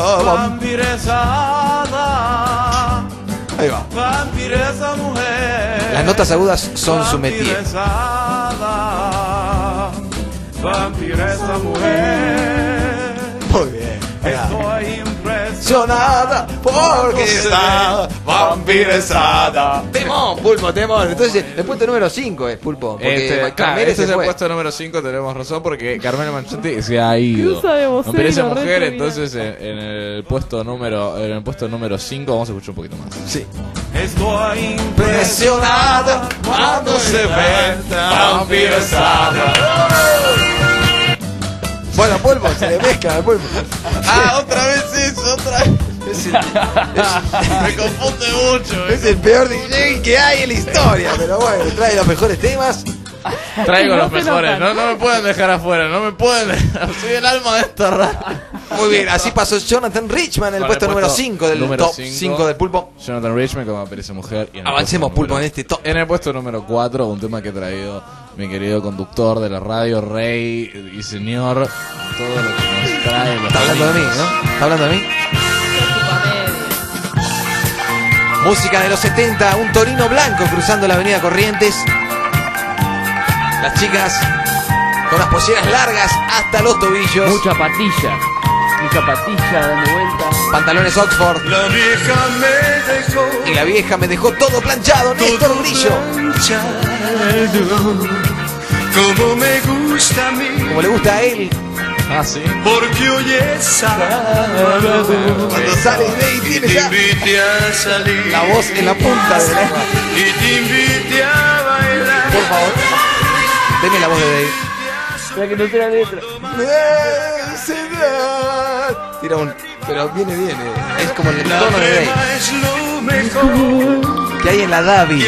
Vampiresada. Ahí va. Vampiresa mujer. Las notas agudas son su métier. Vampiresa mujer. Muy bien. Estoy impresionada porque está vampiresada. Temón, Pulpo, temón. Entonces, el puesto número 5 es Pulpo. Porque Carmele este es el puesto número 5, tenemos razón, porque Carmele Marchante se ha ido. Vampiresa mujer, entonces en el puesto número 5 vamos a escuchar un poquito más. Sí. Estoy impresionada cuando se ve vampiresada. Bueno, Pulpo, se le mezcla al Pulpo. Otra vez eso, otra vez. Me confunde mucho. Es el peor DJ que hay en la historia. Pero bueno, trae los mejores temas. Traigo los mejores, no me pueden dejar afuera, no me pueden dejar. Soy el alma de esta radio. Muy bien, así pasó Jonathan Richman en el puesto número 5 del top 5 del Pulpo. Jonathan Richman como Vampiresa mujer. Y avancemos, Pulpo, en este top. En el puesto número 4, un tema que ha traído mi querido conductor de la radio, rey y señor. Todo lo que nos trae. Está hablando de mí, ¿no? Está hablando de mí. Música de los 70, un torino blanco cruzando la avenida Corrientes. Las chicas con las polleras largas hasta los tobillos. Mucha patilla dando vueltas. Pantalones Oxford. La vieja me dejó. Y la vieja me dejó todo planchado. Néstor Brillo. Como me gusta a mí. Como le gusta a él. Ah, sí. Porque hoy es sábado. Cuando sale y tiene ya la voz en la punta de la. Y te invite a bailar. Por favor, deme la voz de Dave. Para que no sea la letra. Tira un... Pero viene. Es como el tono de Drake. Que hay en la Davi.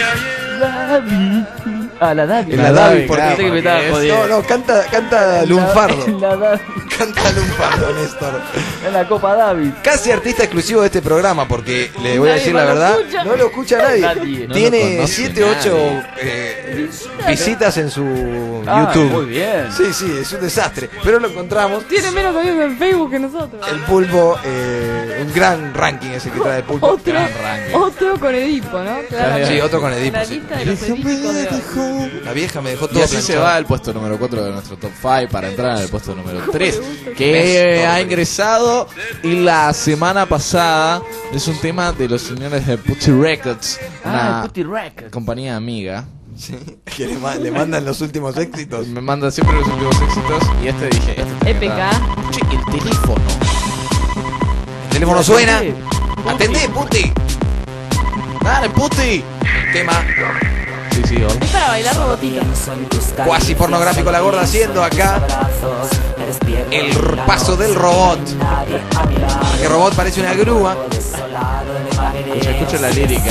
Ah, la Davi. En la Davi, porque pensé que me estaba jodiendo. No, canta Lunfardo. La Davi. Canta Lunfardo, Néstor. En la Copa Davi. Casi artista exclusivo de este programa, porque le voy a decir la verdad, no lo escucha nadie. Tiene 7 u 8 visitas en su YouTube. Muy bien. Sí, es un desastre. Pero lo encontramos. Tiene menos amigos en Facebook que nosotros. El Pulpo, un gran ranking ese que trae el Pulpo. Otro con Edipo, ¿no? Claro. Sí, otro con Edipo. La Sí. lista de los edípicos de hoy. La vieja me dejó Y todo así se planchado. va al puesto número 4 de nuestro top 5 para entrar en el puesto número 3, que ha ingresado y la semana pasada es un tema de los señores de Putty Records, una Putty Records. compañía amiga. Sí, que le mandan los últimos éxitos. Me mandan siempre los últimos éxitos y dije, EPK. Che, el teléfono. El teléfono suena. Atendé, Puti. Dale, Putty. Tema Sí, hola. Es para bailar robotito. cuasi pornográfico la gorda haciendo acá el paso del robot. El robot parece una grúa. Escucha la lírica.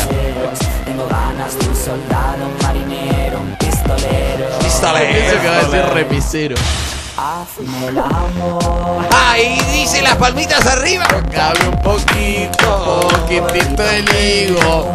Eso que va a decir remisero. ¡Ay! Dice las palmitas arriba. Cabe un poquitito de ligo.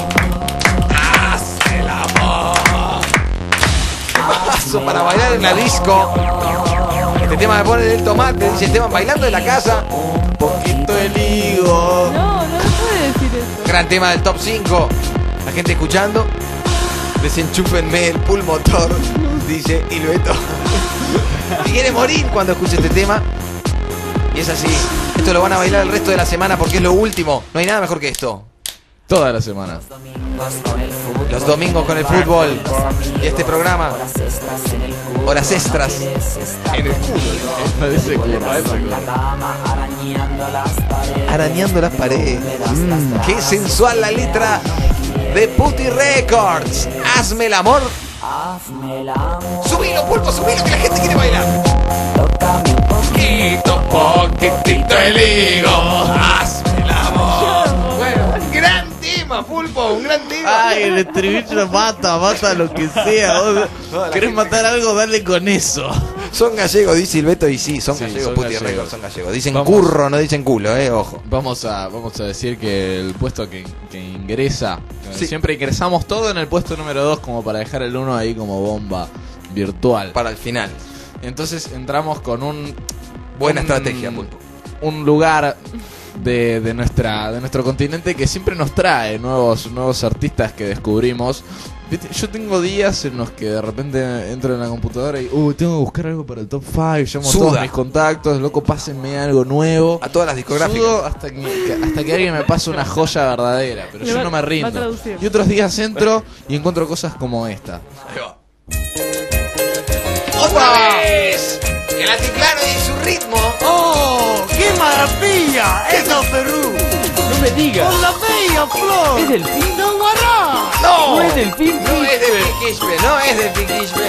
Paso para bailar en la disco. Este tema me pone el tomate. Dice Esteban bailando en la casa. Un poquito de ligo. No puede decir eso. Gran tema del top 5. La gente escuchando. Desenchúfenme el pulmotor. Dice Ilveto. Y quiere morir cuando escuche este tema. Y es así. Esto lo van a bailar el resto de la semana porque es lo último. No hay nada mejor que esto. Toda la semana. Los domingos con el fútbol. Y este programa. Horas extras. En el fútbol. Arañando las paredes. Qué sensual la letra de Putty Records. Hazme el amor. Subilo, Pulpo, subilo, que la gente quiere bailar. Poquitito el higo. Hazme el amor. Bueno, gran tema, Pulpo, un gran tema. Ay, el estribillo mata lo que sea. ¿Vos querés matar algo? Dale con eso. Son gallegos, dice Silveto, y sí, son gallegos, son Putty gallegos. Records, son gallegos. Dicen curro, no dicen culo, ojo. Vamos a decir que el puesto que ingresa, Sí. siempre ingresamos todo en el puesto número 2 como para dejar el 1 ahí como bomba virtual. Para el final. Entonces entramos con Buena estrategia, Pulpo. un lugar de nuestro continente que siempre nos trae nuevos artistas que descubrimos. ¿Viste? Yo tengo días en los que de repente entro en la computadora y tengo que buscar algo para el top 5, llamo a todos mis contactos, loco, pásenme algo nuevo. A todas las discográficas. Sudo hasta que alguien me pase una joya verdadera, pero yo no me rindo. Y otros días entro y encuentro cosas como esta. Ahí va. ¡Otra vez! El altiplano y su ritmo. ¡Oh! ¡Qué maravilla! ¡Eso Perú! No me digas. ¡Con la bella flor! ¿Es del fin? ¡No, guará! ¡No! No es del fin. No es de Piquispe, no es de Piquispe.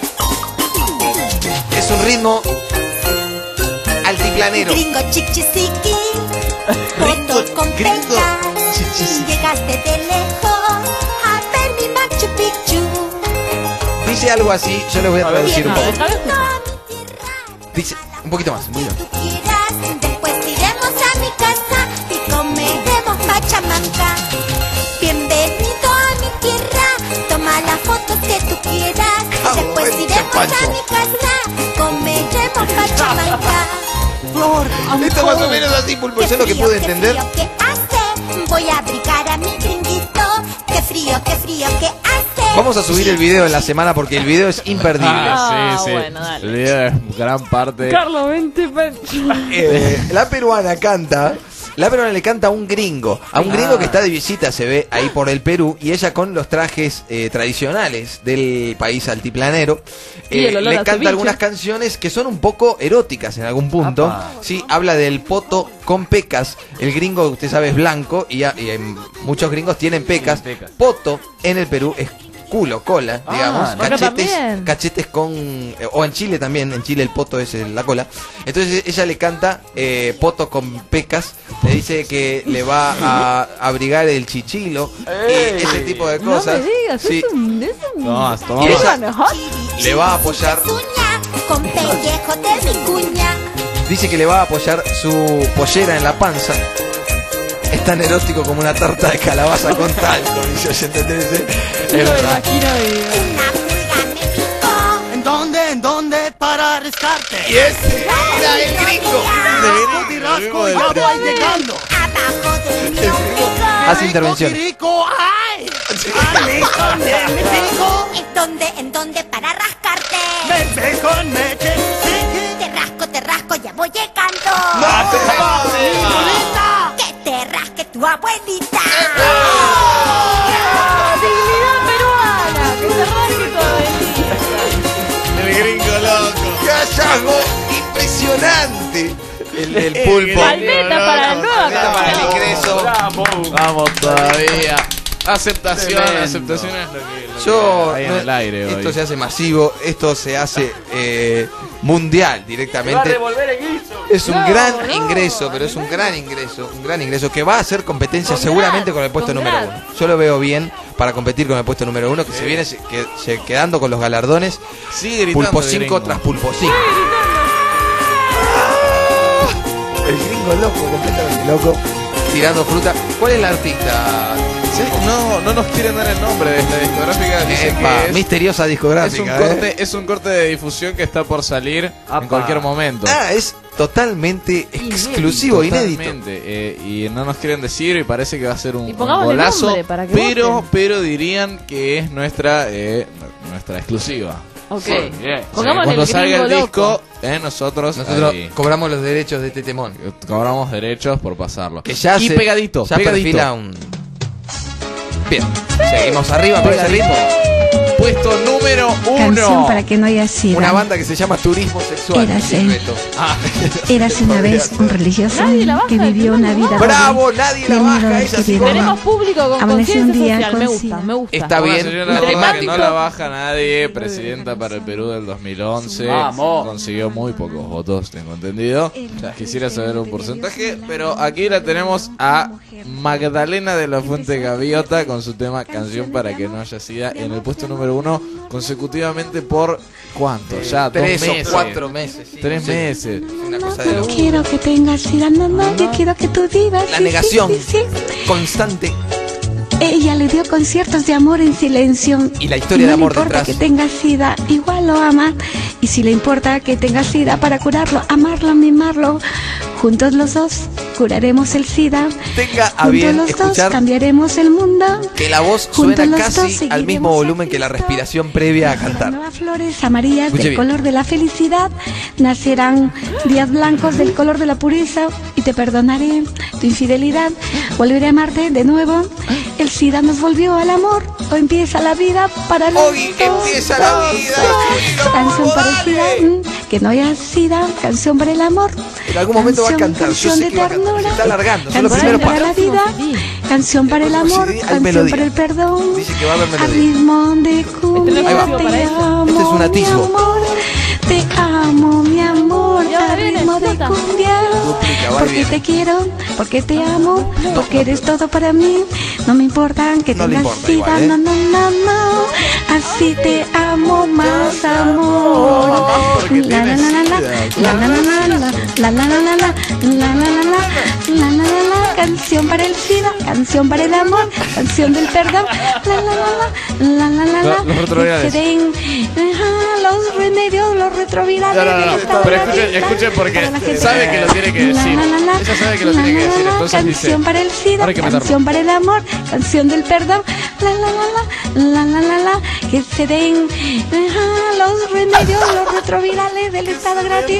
Es un ritmo altiplanero. Gringo chichisiqui, foto completa. Llegaste de lejos a ver mi Machu Picchu. Dice algo así, yo les voy a traducir un poco. No, Dice, un poquito más. tú quieras, después iremos a mi casa y comeremos pachamanca. Bienvenido a mi tierra, toma las fotos que tú quieras. Después iremos a mi casa, comeremos pachamanca. Flor, Esto más o menos así, Pulpo, yo lo que pude entender. ¿Qué hace? Voy a abrigar a mi gringuito. Qué frío que hace. Vamos a subir el video en la semana porque el video es imperdible. Sí. Bueno, dale. El video es gran parte. Carlos, vente. La peruana canta. La peruana le canta a un gringo. A un gringo que está de visita, se ve ahí por el Perú. Y ella con los trajes tradicionales del país altiplanero. Y el olor le a canta ceviche. algunas canciones que son un poco eróticas en algún punto. Sí, habla del poto con pecas. El gringo, usted sabe, es blanco. Y muchos gringos tienen pecas. Poto en el Perú es culo, cola, digamos, acá también. cachetes con, o en Chile también, en Chile el poto es la cola. Entonces ella le canta poto con pecas, le dice que le va a abrigar el chichilo y ese tipo de cosas. No me digas, sí. Toma. Y ella le va a apoyar, con pellejo de vicuña. dice que le va a apoyar su pollera en la panza. Es tan erótico como una tarta de calabaza con talco, dice oyente. Es verdad. ¿En dónde para arrestarte? Y ese era el gringo. Tirasco, ya voy llegando. Hace intervención. ¡Ay! ¿En dónde para rascarte? ¡Ven con meche! Te rasco, ya voy llegando. Que te rasque tu abuelita. ¡Dignidad peruana! ¡Que se rasque tu abuelita! El gringo loco. ¡Qué hallazgo impresionante! El pulpo. Palmeta para la nueva Palmeta para el canción. ingreso. Vamos todavía. Aceptación es lo que Yo, hay en el aire esto hoy. se hace masivo, esto se hace mundial directamente. Es un gran ingreso, pero es un gran ingreso que va a hacer competencia seguramente con el puesto número 1. Yo lo veo bien para competir con el puesto número 1, que se viene quedando con los galardones. Sigue gritando Pulpo el 5 gringo. tras Pulpo 5. El gringo loco, completamente loco, tirando fruta. ¿Cuál es la artista? Sí, no nos quieren dar el nombre de esta discográfica. Dicen que es, misteriosa discográfica. es un corte de difusión que está por salir en cualquier momento. Es totalmente exclusivo, inédito. Totalmente, y no nos quieren decir y parece que va a ser un pongámosle golazo, nombre para que pero dirían que es nuestra exclusiva. Ok. Bien. Pongámosle Cuando el salga el gringo disco, nosotros ahí cobramos los derechos de este temón. Cobramos derechos por pasarlo. Que ya y se, pegadito, ya pegadito. perfila un... Bien, seguimos arriba con ese ritmo. Puesto número 1. Canción para que no haya sido. Una banda que se llama Turismo Sexual. Érase una vez un religioso que vivió una vida ¡Bravo! Nadie la baja. Ella sí. Tenemos público con Amaneció un conciencia día social. Me con gusta, SIDA. me gusta. Está bien. Señora Rosa, que no la baja nadie, presidenta para el Perú del 2011. Vamos. Consiguió muy pocos votos, tengo entendido. Quisiera saber un porcentaje, pero aquí la tenemos a Magdalena de la Fuente Gaviota con su tema Canción para que no haya sida en el puesto número 1 consecutivamente por ¿cuánto? Ya 3 2 meses. o 4 meses. Sí, 3 no sé. meses. Una cosa de No locura. quiero que tengas sida, no, yo quiero que tú vivas. La sí, negación sí, sí, constante. Ella le dio conciertos de amor en silencio. Y la historia de amor no le importa detrás. que tenga sida, igual lo ama. Y si le importa que tenga sida, para curarlo, amarlo, mimarlo, juntos los dos curaremos el sida. Tenga a Juntos bien los dos escuchar cambiaremos el mundo. que la voz Juntos suena los dos casi al mismo seguiremos volumen que la respiración previa a cantar. Nuevas flores amarillas Escuche del bien. color de la felicidad. Nacerán días blancos del color de la pureza. Y te perdonaré tu infidelidad. Volveré a amarte de nuevo. El SIDA nos volvió al amor. Hoy empieza la vida para los Hoy empieza la vida. Canción para el SIDA. Que no haya SIDA. Canción para el amor. En algún momento va a Canción, cantar. Yo canción sé de que va a cantar. Se ternura. está alargando. Son los Canción primeros para la pasos. vida. Canción para el próximo amor. CD hay Canción melodía. para el perdón. Dice que va a haber A melodía. ritmo de cumbia. Ahí va. Te amo, Este es un atisbo. mi amor. Te amo, mi amor. Y ahora A viene, ritmo de explota. cumbia. Duplica, va y Porque viene. te quiero, porque te amo, porque eres todo para mí. No me importa que No le tengas importa sida, igual, ¿eh? no, no, no, no. Así te amo más, amor. Porque La la tienes la la la, sida. la la la la la, la la la la la, la la la la, la la la la. Canción para el SIDA, canción para el amor, canción del perdón. La la la la, la la la la. Los retrovirales. Que se den, los remedios, los retrovirales. No, del estado pero racista. escuchen porque Para la gente. sabe que lo tiene que decir. Ella sabe que lo tiene que decir, entonces dice. Canción para el SIDA, Ahora hay que meterlo. canción para el amor, canción del perdón. La la la la, la la la la. Que se den los remedios, los retrovirales del estado gratis.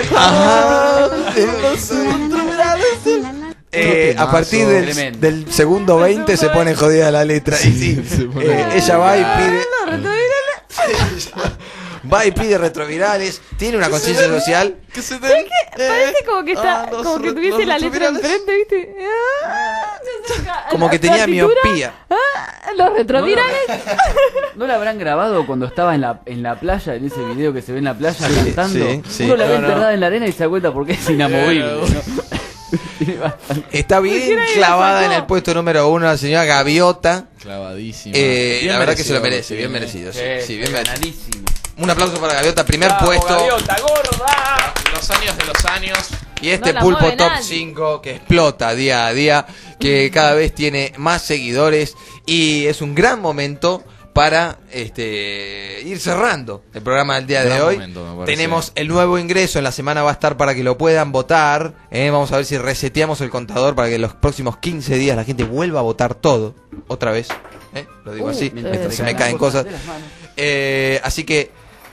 A partir del segundo 20 se pone jodida la letra. Y sí, ella va y pide. Va y pide retrovirales. Tiene una conciencia social. Que se Parece como que está, como que tuviese la letra enfrente, ¿viste? Como que tenía miopía. Los retrovirales. ¿No la habrán grabado cuando estaba en la playa, en ese video que se ve en la playa cantando? sí. Uno la ve enterrada en la arena y se da cuenta porque es inamovible, ¿no? Está bien clavada en el puesto número 1 la señora Gaviota. Clavadísima. La verdad que se lo merece, bien merecido. Sí, bien merecido. Un aplauso para Gaviota, primer puesto. Gaviota, gorda. Los años de los años. Y este Pulpo Top 5 que explota día a día, que cada vez tiene más seguidores y es un gran momento para ir cerrando el programa del día de hoy. Tenemos el nuevo ingreso, en la semana va a estar para que lo puedan votar. Vamos a ver si reseteamos el contador para que en los próximos 15 días la gente vuelva a votar todo, otra vez. Lo digo así, se me caen cosas. Así que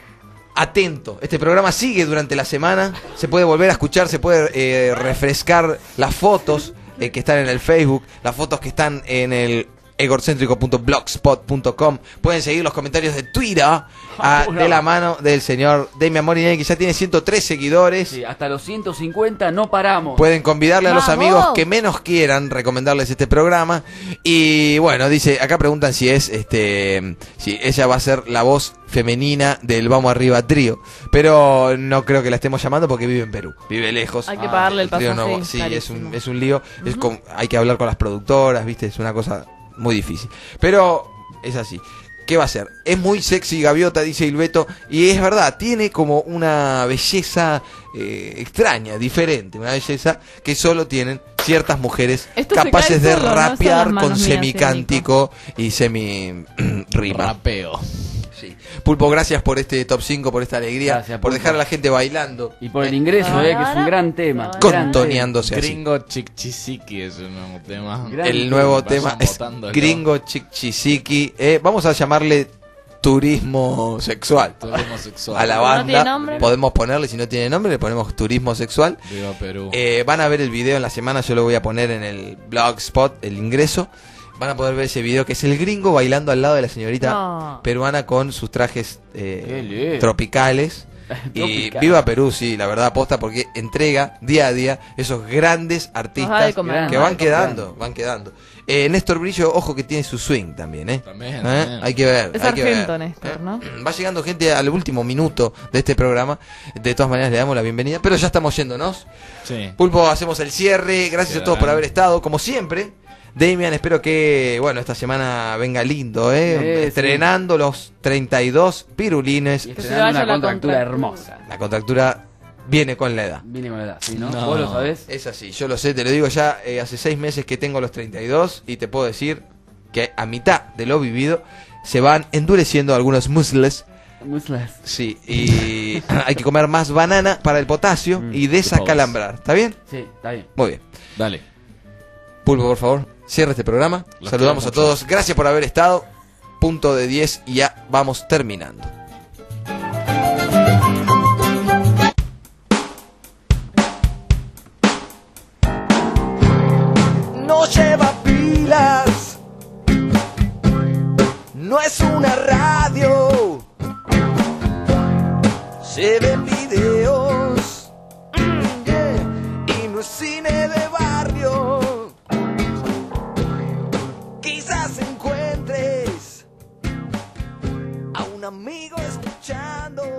atento, este programa sigue durante la semana, se puede volver a escuchar, se puede refrescar las fotos que están en el Facebook, las fotos que están en el egorcéntrico.blogspot.com. Pueden seguir los comentarios de Twitter de la mano del señor Damian Morinelli, que ya tiene 103 seguidores. Sí, hasta los 150 no paramos. Pueden convidarle a los ¡Vamos! amigos que menos quieran recomendarles este programa. Y bueno, dice, acá preguntan si es si ella va a ser la voz femenina del Vamos Arriba Trío, pero no creo que la estemos llamando porque vive en Perú, vive lejos. Hay que pagarle el trío pasaje. no, sí, es un lío. Hay que hablar con las productoras, viste, es una cosa muy difícil, pero es así. ¿Qué va a hacer? Es muy sexy Gaviota, dice Ilbeto, y es verdad, tiene como una belleza extraña, diferente, una belleza que solo tienen ciertas mujeres Esto capaces se cae de solo, no son rapear las manos con mías, semicántico y semi-rima. Rapeo. Sí. Pulpo, gracias por este top 5, por esta alegría, Gracias, por Pulpo. dejar a la gente bailando. Y por el ingreso, que es un gran tema. Contoneándose así. Gringo Chickchisiki es el nuevo tema. El nuevo tema es Gringo Chickchisiki. Vamos a llamarle turismo sexual. Turismo sexual. A la ¿No banda tiene nombre? podemos ponerle, si no tiene nombre, le ponemos turismo sexual. Viva Perú. Van a ver el video en la semana, yo lo voy a poner en el blogspot, el ingreso. Van a poder ver ese video que es el gringo bailando al lado de la señorita No. peruana con sus trajes lindo. tropicales. Y Tropical. viva Perú, sí, la verdad aposta, porque entrega día a día esos grandes Nos da de artistas comer. que van quedando. Néstor Brillo, ojo que tiene su swing también, También. Hay que ver. Es hay que ver. argento, Néstor, ¿no? Va llegando gente al último minuto de este programa. De todas maneras le damos la bienvenida, pero ya estamos yéndonos. Sí. Pulpo, hacemos el cierre. Gracias a todos por haber estado, como siempre. Damian, espero que, esta semana venga lindo, estrenando los 32 pirulines. Y Que se estrenando vaya una la contractura contractura. hermosa. La contractura viene con la edad. Viene con la edad, ¿sí, no? No. ¿Vos lo sabés? Es así, yo lo sé, te lo digo ya, hace 6 meses que tengo los 32 y te puedo decir que a mitad de lo vivido se van endureciendo algunos muslos. Muslas. Sí, y hay que comer más banana para el potasio y desacalambrar. ¿Está bien? Sí, está bien. Muy bien. Dale. Pulpo, por favor, cierra este programa. Los Saludamos a quiero mucho. todos. Gracias por haber estado. Punto de 10 y ya vamos terminando. No lleva pilas, no es una radio, se ven videos, y no es cine de barrio. Quizás encuentres a un amigo escuchando